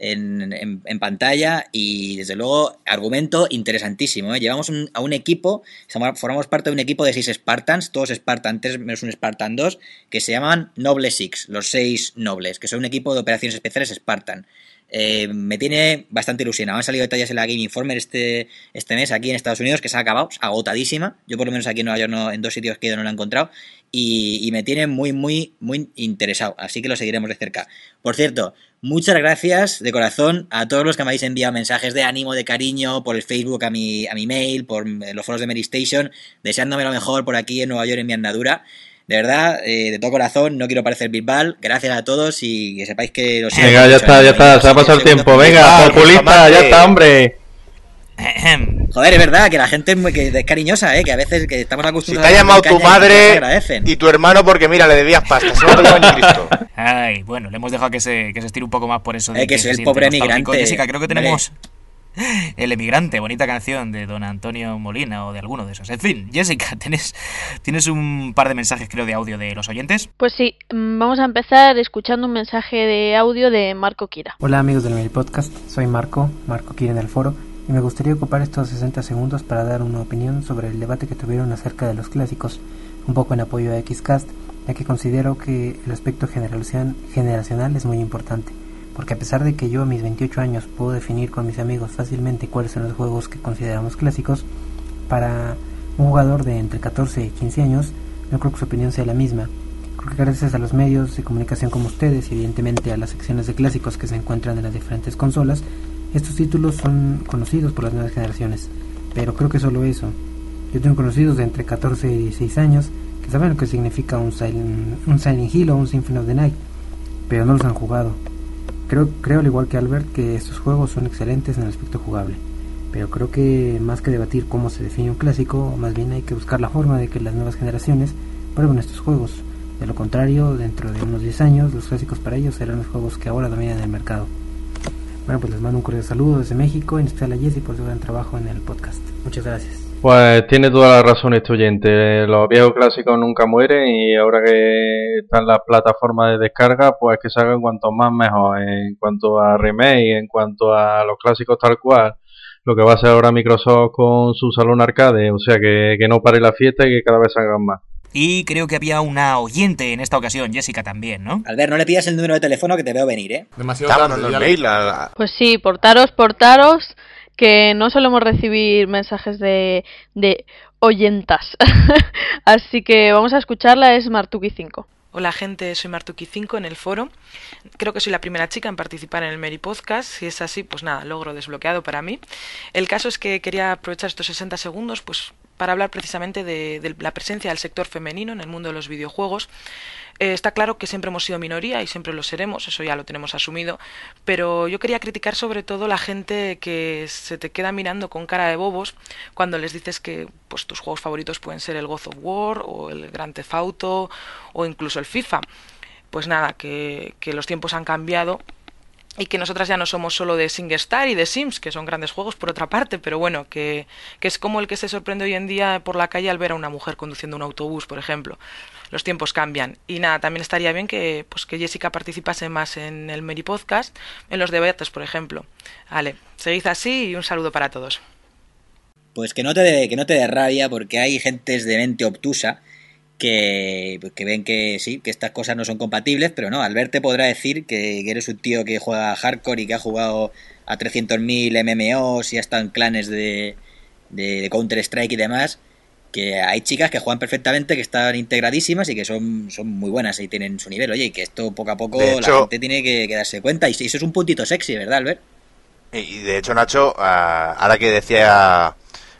Speaker 12: pantalla y desde luego argumento interesantísimo. Llevamos a un equipo, formamos parte de un equipo de 6 Spartans, todos Spartan 3 menos un Spartan 2, que se llaman Noble Six, los 6 nobles, que son un equipo de operaciones especiales Spartan. Me tiene bastante ilusionado. Han salido detalles en la Game Informer este mes aquí en Estados Unidos, que se ha acabado, agotadísima. Yo por lo menos aquí en Nueva York en 2 sitios que he ido no la he encontrado. Y me tiene muy, muy, muy interesado. Así que lo seguiremos de cerca. Por cierto, muchas gracias de corazón a todos los que me habéis enviado mensajes de ánimo, de cariño, por el Facebook a mi mail, por los foros de Mary Station, deseándome lo mejor por aquí en Nueva York en mi andadura. De verdad, de todo corazón, no quiero parecer Bisbal. Gracias a todos y que sepáis que lo siento.
Speaker 6: Venga, ya está, se ha pasado el tiempo. Venga, populista, ya está, hombre.
Speaker 12: Joder, es verdad que la gente es cariñosa, que a veces que estamos acostumbrados.
Speaker 5: Si te ha llamado tu madre y tu hermano porque mira, le debías pasta. Se lo ni Cristo.
Speaker 2: Ay, bueno, le hemos dejado que se estire un poco más por eso.
Speaker 12: Que soy el pobre emigrante.
Speaker 2: Jessica, creo que tenemos El emigrante, bonita canción de don Antonio Molina o de alguno de esos. En fin, Jessica, ¿tienes un par de mensajes, creo, de audio de los oyentes?
Speaker 3: Pues sí, vamos a empezar escuchando un mensaje de audio de Marco Kira.
Speaker 15: Hola amigos del Meri Podcast, soy Marco Kira en el foro. y me gustaría ocupar estos 60 segundos para dar una opinión sobre el debate que tuvieron acerca de los clásicos, un poco en apoyo a Xcast, ya que considero que el aspecto generacional es muy importante, porque a pesar de que yo a mis 28 años puedo definir con mis amigos fácilmente cuáles son los juegos que consideramos clásicos, para un jugador de entre 14 y 15 años no creo que su opinión sea la misma. Creo que gracias a los medios de comunicación como ustedes y evidentemente a las secciones de clásicos que se encuentran en las diferentes consolas, estos títulos son conocidos por las nuevas generaciones, pero creo que solo eso. Yo tengo conocidos de entre 14 y 16 años que saben lo que significa un Silent Hill o un Symphony of the Night, pero no los han jugado. Creo al igual que Albert que estos juegos son excelentes en el aspecto jugable, pero creo que más que debatir cómo se define un clásico, más bien hay que buscar la forma de que las nuevas generaciones prueben estos juegos. De lo contrario, dentro de unos 10 años, los clásicos para ellos serán los juegos que ahora dominan el mercado. Bueno, pues les mando un cordial saludo desde México, en especial a Jessy por su gran trabajo en el podcast. Muchas gracias.
Speaker 6: Pues tiene toda la razón este oyente. Los viejos clásicos nunca mueren y ahora que están las plataformas de descarga, pues que salgan cuanto más mejor. En cuanto a remake, en cuanto a los clásicos tal cual, lo que va a hacer ahora Microsoft con su salón arcade, o sea que no pare la fiesta y que cada vez salgan más.
Speaker 2: Y creo que había una oyente en esta ocasión, Jessica también, ¿no?
Speaker 12: Albert, no le pidas el número de teléfono que te veo venir, ¿eh?
Speaker 8: Demasiado tarde.
Speaker 3: Pues sí, portaros, que no solemos recibir mensajes de oyentas. Así que vamos a escucharla, es Martuki5.
Speaker 16: Hola gente, soy Martuki5 en el foro. Creo que soy la primera chica en participar en el Meri Podcast. Si es así, pues nada, logro desbloqueado para mí. El caso es que quería aprovechar estos 60 segundos pues para hablar precisamente de la presencia del sector femenino en el mundo de los videojuegos. Está claro que siempre hemos sido minoría y siempre lo seremos, eso ya lo tenemos asumido, pero yo quería criticar sobre todo la gente que se te queda mirando con cara de bobos cuando les dices que pues tus juegos favoritos pueden ser el God of War o el Grand Theft Auto o incluso el FIFA. Pues nada, que los tiempos han cambiado y que nosotras ya no somos solo de SingStar y de Sims, que son grandes juegos por otra parte, pero bueno, que es como el que se sorprende hoy en día por la calle al ver a una mujer conduciendo un autobús, por ejemplo. Los tiempos cambian. Y nada, también estaría bien que Jessica participase más en el Meri Podcast, en los debates, por ejemplo. Vale, seguid así y un saludo para todos.
Speaker 12: Pues que no te dé rabia, porque hay gentes de mente obtusa que ven que sí, que estas cosas no son compatibles, pero no, Albert te podrá decir que eres un tío que juega hardcore y que ha jugado a 300.000 MMOs y hasta en clanes de Counter-Strike y demás, que hay chicas que juegan perfectamente, que están integradísimas y que son muy buenas y tienen su nivel. Oye, y que esto poco a poco la gente tiene que darse cuenta, y eso es un puntito sexy, ¿verdad, Albert?
Speaker 5: Y de hecho, Nacho, ahora que decía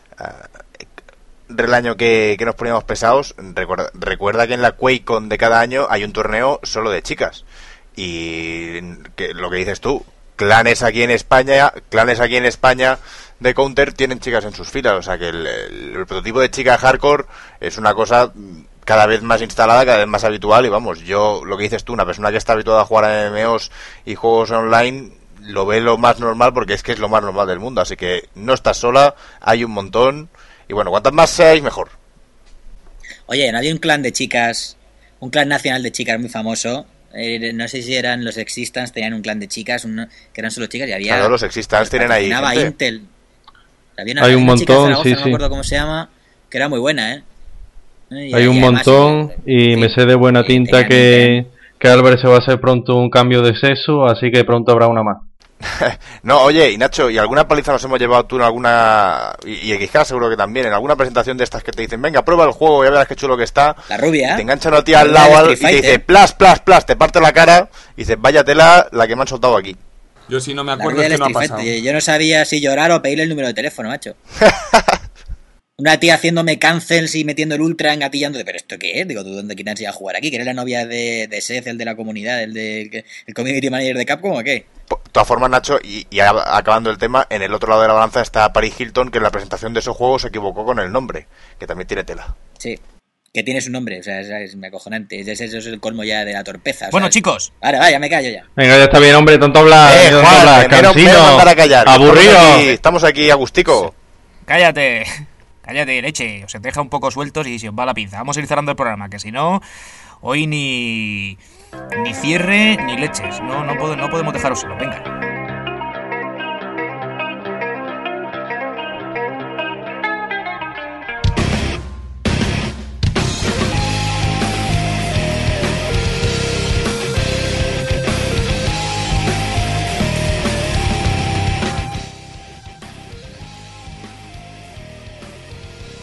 Speaker 5: Relaño que nos poníamos pesados, recuerda que en la QuakeCon de cada año hay un torneo solo de chicas, y que lo que dices tú, clanes aquí en España de Counter tienen chicas en sus filas, o sea que el prototipo de chica hardcore es una cosa cada vez más instalada, cada vez más habitual, y vamos, yo, lo que dices tú, una persona que está habituada a jugar a MMOs y juegos online, lo ve lo más normal, porque es que es lo más normal del mundo, así que no estás sola, hay un montón, y bueno, cuantas más seáis, mejor.
Speaker 12: Oye, ¿no había un clan de chicas, un clan nacional de chicas muy famoso? No sé si eran los Existence, tenían un clan de chicas, que eran solo chicas, y había...
Speaker 5: Claro, los Existence tienen ahí gente.
Speaker 12: Intel.
Speaker 6: Hay un montón,
Speaker 12: Zaragoza,
Speaker 6: sí,
Speaker 12: no me acuerdo cómo se llama, que era muy buena, ¿eh?
Speaker 6: Hay un montón, y me sé de buena tinta que Albert se va a hacer pronto un cambio de sexo, así que pronto habrá una más.
Speaker 5: No, oye, y Nacho, ¿y alguna paliza nos hemos llevado tú en alguna... y XK seguro que también, en alguna presentación de estas que te dicen, venga, prueba el juego, ya verás qué chulo que está?
Speaker 12: La rubia.
Speaker 5: Te enganchan a ti al lado y te dice, plas, te parte la cara, y dices, vaya tela la que me han soltado aquí.
Speaker 8: Yo sí no me acuerdo, que no ha pasado.
Speaker 12: Yo no sabía si llorar o pedirle el número de teléfono, macho. Una tía haciéndome cancels y metiendo el ultra, engatillando. ¿Pero esto qué es? Digo, ¿tú dónde quieres ir a jugar aquí? ¿Que eres la novia de Seth, el de la comunidad, el community manager de Capcom o qué?
Speaker 5: De todas formas, Nacho, y acabando el tema, en el otro lado de la balanza está Paris Hilton, que en la presentación de esos juegos se equivocó con el nombre, que también tiene tela.
Speaker 12: Sí, que tiene su nombre, o sea, es acojonante. Eso es el colmo ya de la torpeza.
Speaker 2: Bueno, chicos.
Speaker 12: Ahora, vaya, me callo ya.
Speaker 6: Venga, ya está bien, hombre, tonto hablar.
Speaker 5: Juan, cansino, a callar.
Speaker 6: Aburrido.
Speaker 5: Estamos aquí agustico.
Speaker 2: Cállate, leche. Os deja un poco sueltos y se os va la pinza. Vamos a ir cerrando el programa, que si no, hoy ni cierre ni leches. No podemos dejaros solo. Venga.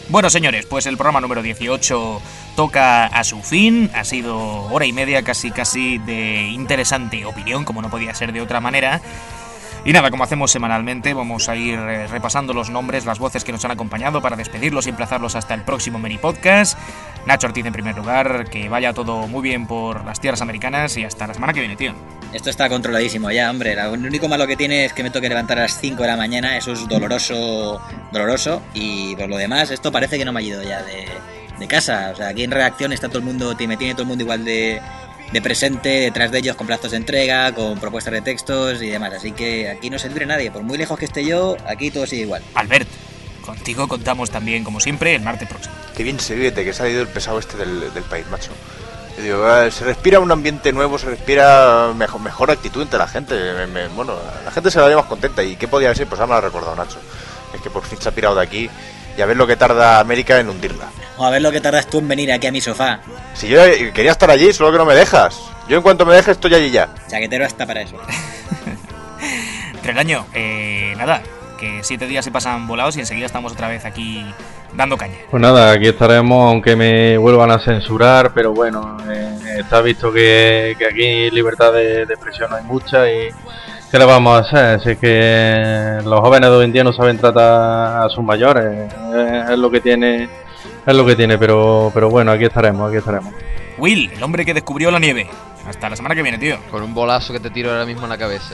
Speaker 2: Bueno, señores, pues el programa número 18 toca a su fin. Ha sido hora y media casi de interesante opinión, como no podía ser de otra manera. Y nada, como hacemos semanalmente, vamos a ir repasando los nombres, las voces que nos han acompañado para despedirlos y emplazarlos hasta el próximo Meri Podcast. Nacho Ortiz en primer lugar, que vaya todo muy bien por las tierras americanas y hasta la semana que viene, tío.
Speaker 12: Esto está controladísimo ya, hombre. Lo único malo que tiene es que me toque levantar a las 5 de la mañana, eso es doloroso. Y por lo demás, esto parece que no me ha ido ya de casa. O sea, aquí en redacción está todo el mundo, me tiene todo el mundo igual de presente, detrás de ellos con plazos de entrega, con propuestas de textos y demás. Así que aquí no se libre nadie. Por muy lejos que esté yo, aquí todo sigue igual.
Speaker 2: Albert, contigo contamos también, como siempre, el martes próximo.
Speaker 5: Qué bien se vive, que se ha ido el pesado este del país, macho. Yo digo, se respira un ambiente nuevo, se respira mejor actitud entre la gente. Bueno, la gente se la ve más contenta. ¿Y qué podía ser? Pues ahora me lo ha recordado Nacho. Es que por fin se ha pirado de aquí y a ver lo que tarda América en hundirla.
Speaker 12: O a ver lo que tardas tú en venir aquí a mi sofá.
Speaker 5: Si yo quería estar allí, solo que no me dejas. Yo en cuanto me dejes estoy allí ya.
Speaker 12: Chaquetero está para eso.
Speaker 2: Relaño, nada, que 7 días se pasan volados y enseguida estamos otra vez aquí dando caña.
Speaker 6: Pues nada, aquí estaremos aunque me vuelvan a censurar, pero bueno, está visto que aquí libertad de expresión no hay mucha y ¿qué le vamos a hacer? Si es que los jóvenes de hoy en día no saben tratar a sus mayores, es lo que tiene, pero bueno, aquí estaremos.
Speaker 2: Will, el hombre que descubrió la nieve. Hasta la semana que viene, tío.
Speaker 7: Con un bolazo que te tiro ahora mismo en la cabeza.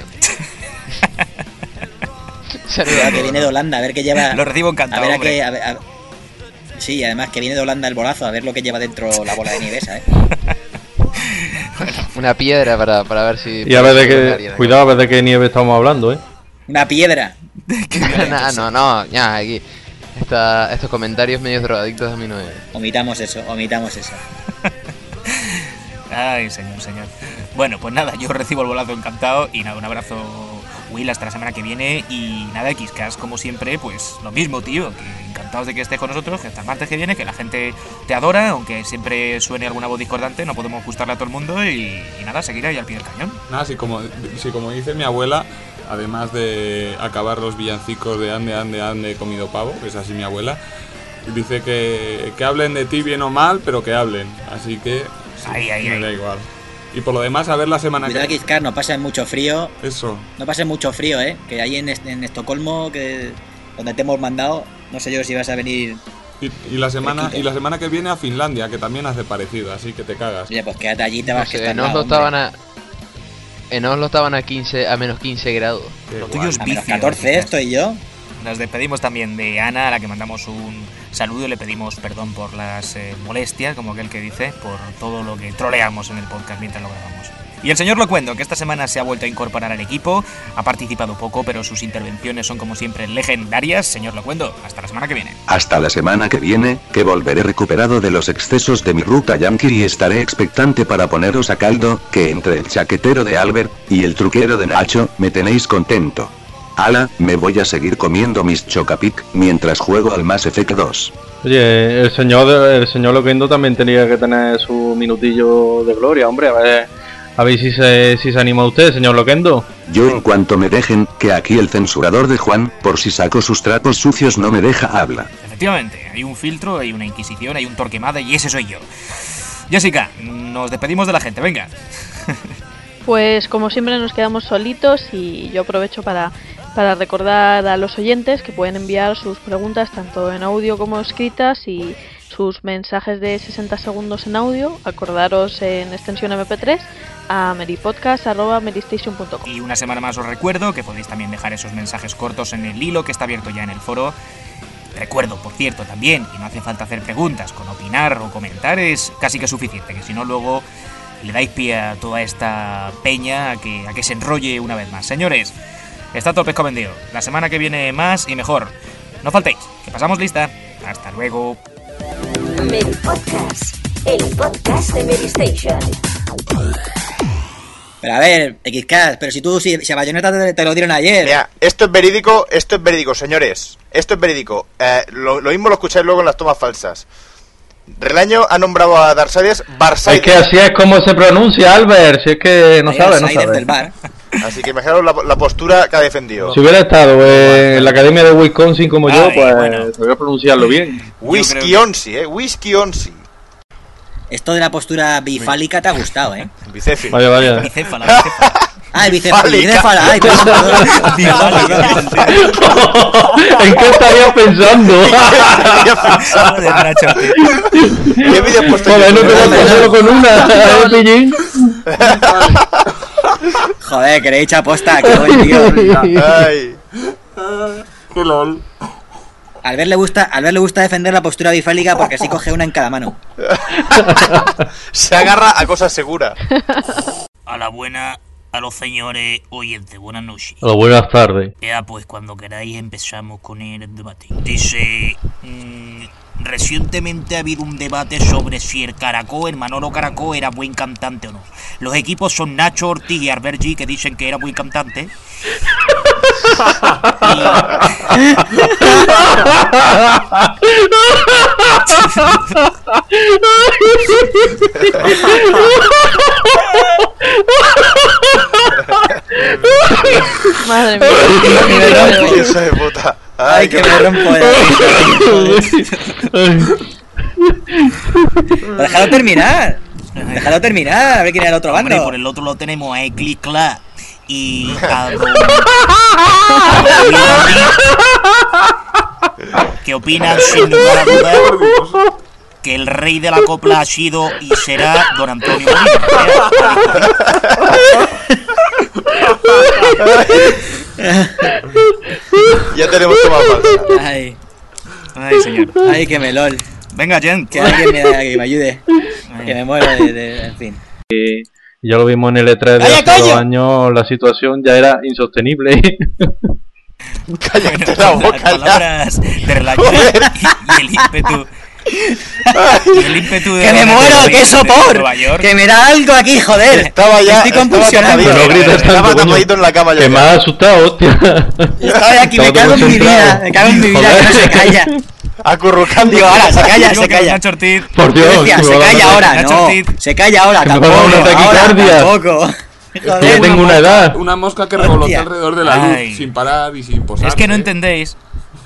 Speaker 12: Que viene de Holanda, a ver qué lleva.
Speaker 2: Lo recibo encantado, hombre.
Speaker 12: Sí, además que viene de Holanda el bolazo, a ver lo que lleva dentro la bola de nieve esa,
Speaker 7: Una piedra para ver si...
Speaker 6: Y a ver de qué... Cuidado a ver de qué nieve estamos hablando,
Speaker 12: Una piedra.
Speaker 7: No, ya, aquí. Estos comentarios medios drogadictos a mí no es...
Speaker 12: Omitamos eso.
Speaker 2: Ay, señor. Bueno, pues nada, yo recibo el bolazo encantado y nada, un abrazo, Will, hasta la semana que viene. Y nada, Xcast, como siempre, pues lo mismo, tío, que encantados de que estés con nosotros, que hasta el martes que viene, que la gente te adora, aunque siempre suene alguna voz discordante, no podemos gustarle a todo el mundo y nada, seguir ahí al pie del cañón.
Speaker 8: Nada, si como dice mi abuela, además de acabar los villancicos de ande, he comido pavo, que es así mi abuela, dice que hablen de ti bien o mal, pero que hablen, así que sí, me da igual. Y por lo demás, a ver la semana
Speaker 12: que viene. Cuidado, no pases mucho frío.
Speaker 8: Eso.
Speaker 12: No pases mucho frío, que ahí en Estocolmo, donde te hemos mandado, no sé yo si vas a venir.
Speaker 8: Y la semana que viene a Finlandia, que también hace parecido, así que te cagas.
Speaker 12: Oye, pues quédate allí, te vas a estar.
Speaker 7: En Oslo estaban a menos 15 grados.
Speaker 2: Lo tuyo es vicio.
Speaker 12: A menos 14 estoy yo.
Speaker 2: Nos despedimos también de Ana, a la que mandamos un saludo y le pedimos perdón por las molestias, como aquel que dice, por todo lo que troleamos en el podcast mientras lo grabamos. Y el señor Locuendo, que esta semana se ha vuelto a incorporar al equipo, ha participado poco, pero sus intervenciones son como siempre legendarias. Señor Locuendo, hasta la semana que viene.
Speaker 11: Hasta la semana que viene, que volveré recuperado de los excesos de mi ruta yankee y estaré expectante para poneros a caldo, que entre el chaquetero de Albert y el truquero de Nacho, me tenéis contento. Ala, me voy a seguir comiendo mis Chocapic mientras juego al Mass Effect 2.
Speaker 6: Oye, el señor Loquendo también tenía que tener su minutillo de gloria, hombre, a ver si se anima usted, señor Loquendo.
Speaker 11: Yo en cuanto me dejen, que aquí el censurador de Juan, por si saco sus trapos sucios no me deja hablar.
Speaker 2: Efectivamente, hay un filtro, hay una inquisición, hay un Torquemada y ese soy yo. Jessica, nos despedimos de la gente, venga.
Speaker 3: Pues como siempre nos quedamos solitos y yo aprovecho para recordar a los oyentes que pueden enviar sus preguntas tanto en audio como escritas y sus mensajes de 60 segundos en audio, acordaros en extensión MP3 a meripodcast@meristation.com.
Speaker 2: Y una semana más os recuerdo que podéis también dejar esos mensajes cortos en el hilo que está abierto ya en el foro. Recuerdo, por cierto, también que no hace falta hacer preguntas, con opinar o comentar es casi que suficiente, que si no luego le dais pie a toda esta peña a que se enrolle una vez más. Señores, está todo pesco vendido. La semana que viene más y mejor. No faltéis, que pasamos lista. Hasta luego.
Speaker 1: Meri Podcast, el podcast de Meristation.
Speaker 12: Pero a ver, Xcast, pero si a Bayonetta te lo dieron ayer.
Speaker 5: Mira, esto es verídico, señores. Esto es verídico. Lo mismo lo escucháis luego en las tomas falsas. Relaño ha nombrado a Darksiders Barsiders.
Speaker 6: Es que así es como se pronuncia, Albert. Si es que no sabe.
Speaker 12: Del bar.
Speaker 5: Así que imaginaos la postura que ha defendido.
Speaker 6: Si hubiera estado en la academia de Wisconsin como yo, pues sabría pronunciarlo bien.
Speaker 5: Whisky Onsi.
Speaker 12: Esto de la postura bifálica te ha gustado, ¿eh?
Speaker 5: Bicéfala.
Speaker 6: Vaya.
Speaker 12: Bicéfala. Ah, bicéfala. Ay,
Speaker 6: ¿En qué estarías pensando?
Speaker 5: ¿Qué vídeo has puesto?
Speaker 6: Joder, no te vas a solo con una, pillín.
Speaker 12: Joder, que le he dicho aposta, que voy, tío.
Speaker 5: Ay.
Speaker 8: Qué lol.
Speaker 12: A Albert le gusta defender la postura bifálica porque así coge una en cada mano.
Speaker 5: Se agarra a cosas seguras.
Speaker 2: A la buena, a los señores oyentes, buenas noches.
Speaker 6: Hola, buenas tardes.
Speaker 2: Ya, pues cuando queráis empezamos con el debate. Dice, recientemente ha habido un debate sobre si el Manolo Caracol, era buen cantante o no. Los equipos son Nacho Ortiz y Albergi, que dicen que era buen cantante.
Speaker 3: Madre mía.
Speaker 5: Hijo de puta.
Speaker 12: Ay, que me rompo de Déjalo terminar, a ver quién es el otro bando.
Speaker 2: Hombre, por el otro lado tenemos a Eclipse Class y a ¿qué opinan sin lugar a dudas que el rey de la copla ha sido y será Don Antonio Molina?
Speaker 5: Ya tenemos tomado falsa.
Speaker 12: Ay,
Speaker 2: señor.
Speaker 12: Ay, que melol.
Speaker 2: Venga, Jen.
Speaker 12: Que alguien que me ayude. Que me muero en fin.
Speaker 6: Ya lo vimos en el E3 de hace 2 años, la situación ya era insostenible.
Speaker 5: Cállate la boca.
Speaker 2: Las palabras de relación y el ímpetu.
Speaker 12: Que me muero, que sopor, que me da algo aquí, joder.
Speaker 5: Estaba ya,
Speaker 12: estoy convulsionando.
Speaker 5: Estaba tapadito en la cama.
Speaker 6: Que me ha asustado, hostia.
Speaker 12: Estaba aquí, me cago en mi vida, que no se calla.
Speaker 5: Acurrucando.
Speaker 12: Digo, ahora, se calla.
Speaker 6: Por Dios,
Speaker 12: se calla ahora, no. Se calla ahora, tampoco.
Speaker 6: Joder, tengo una edad.
Speaker 8: Una mosca que revolota alrededor de la luz, sin parar y sin posar.
Speaker 2: Es que no entendéis.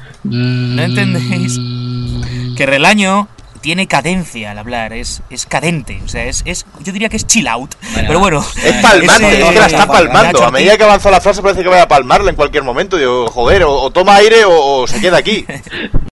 Speaker 2: Que Relaño tiene cadencia al hablar, es cadente, o sea, yo diría que es chill out, pero bueno.
Speaker 5: Es palmando, es que la está palmando. A medida que avanza la frase parece que vaya a palmarla en cualquier momento. Digo, joder, o toma aire o se queda aquí.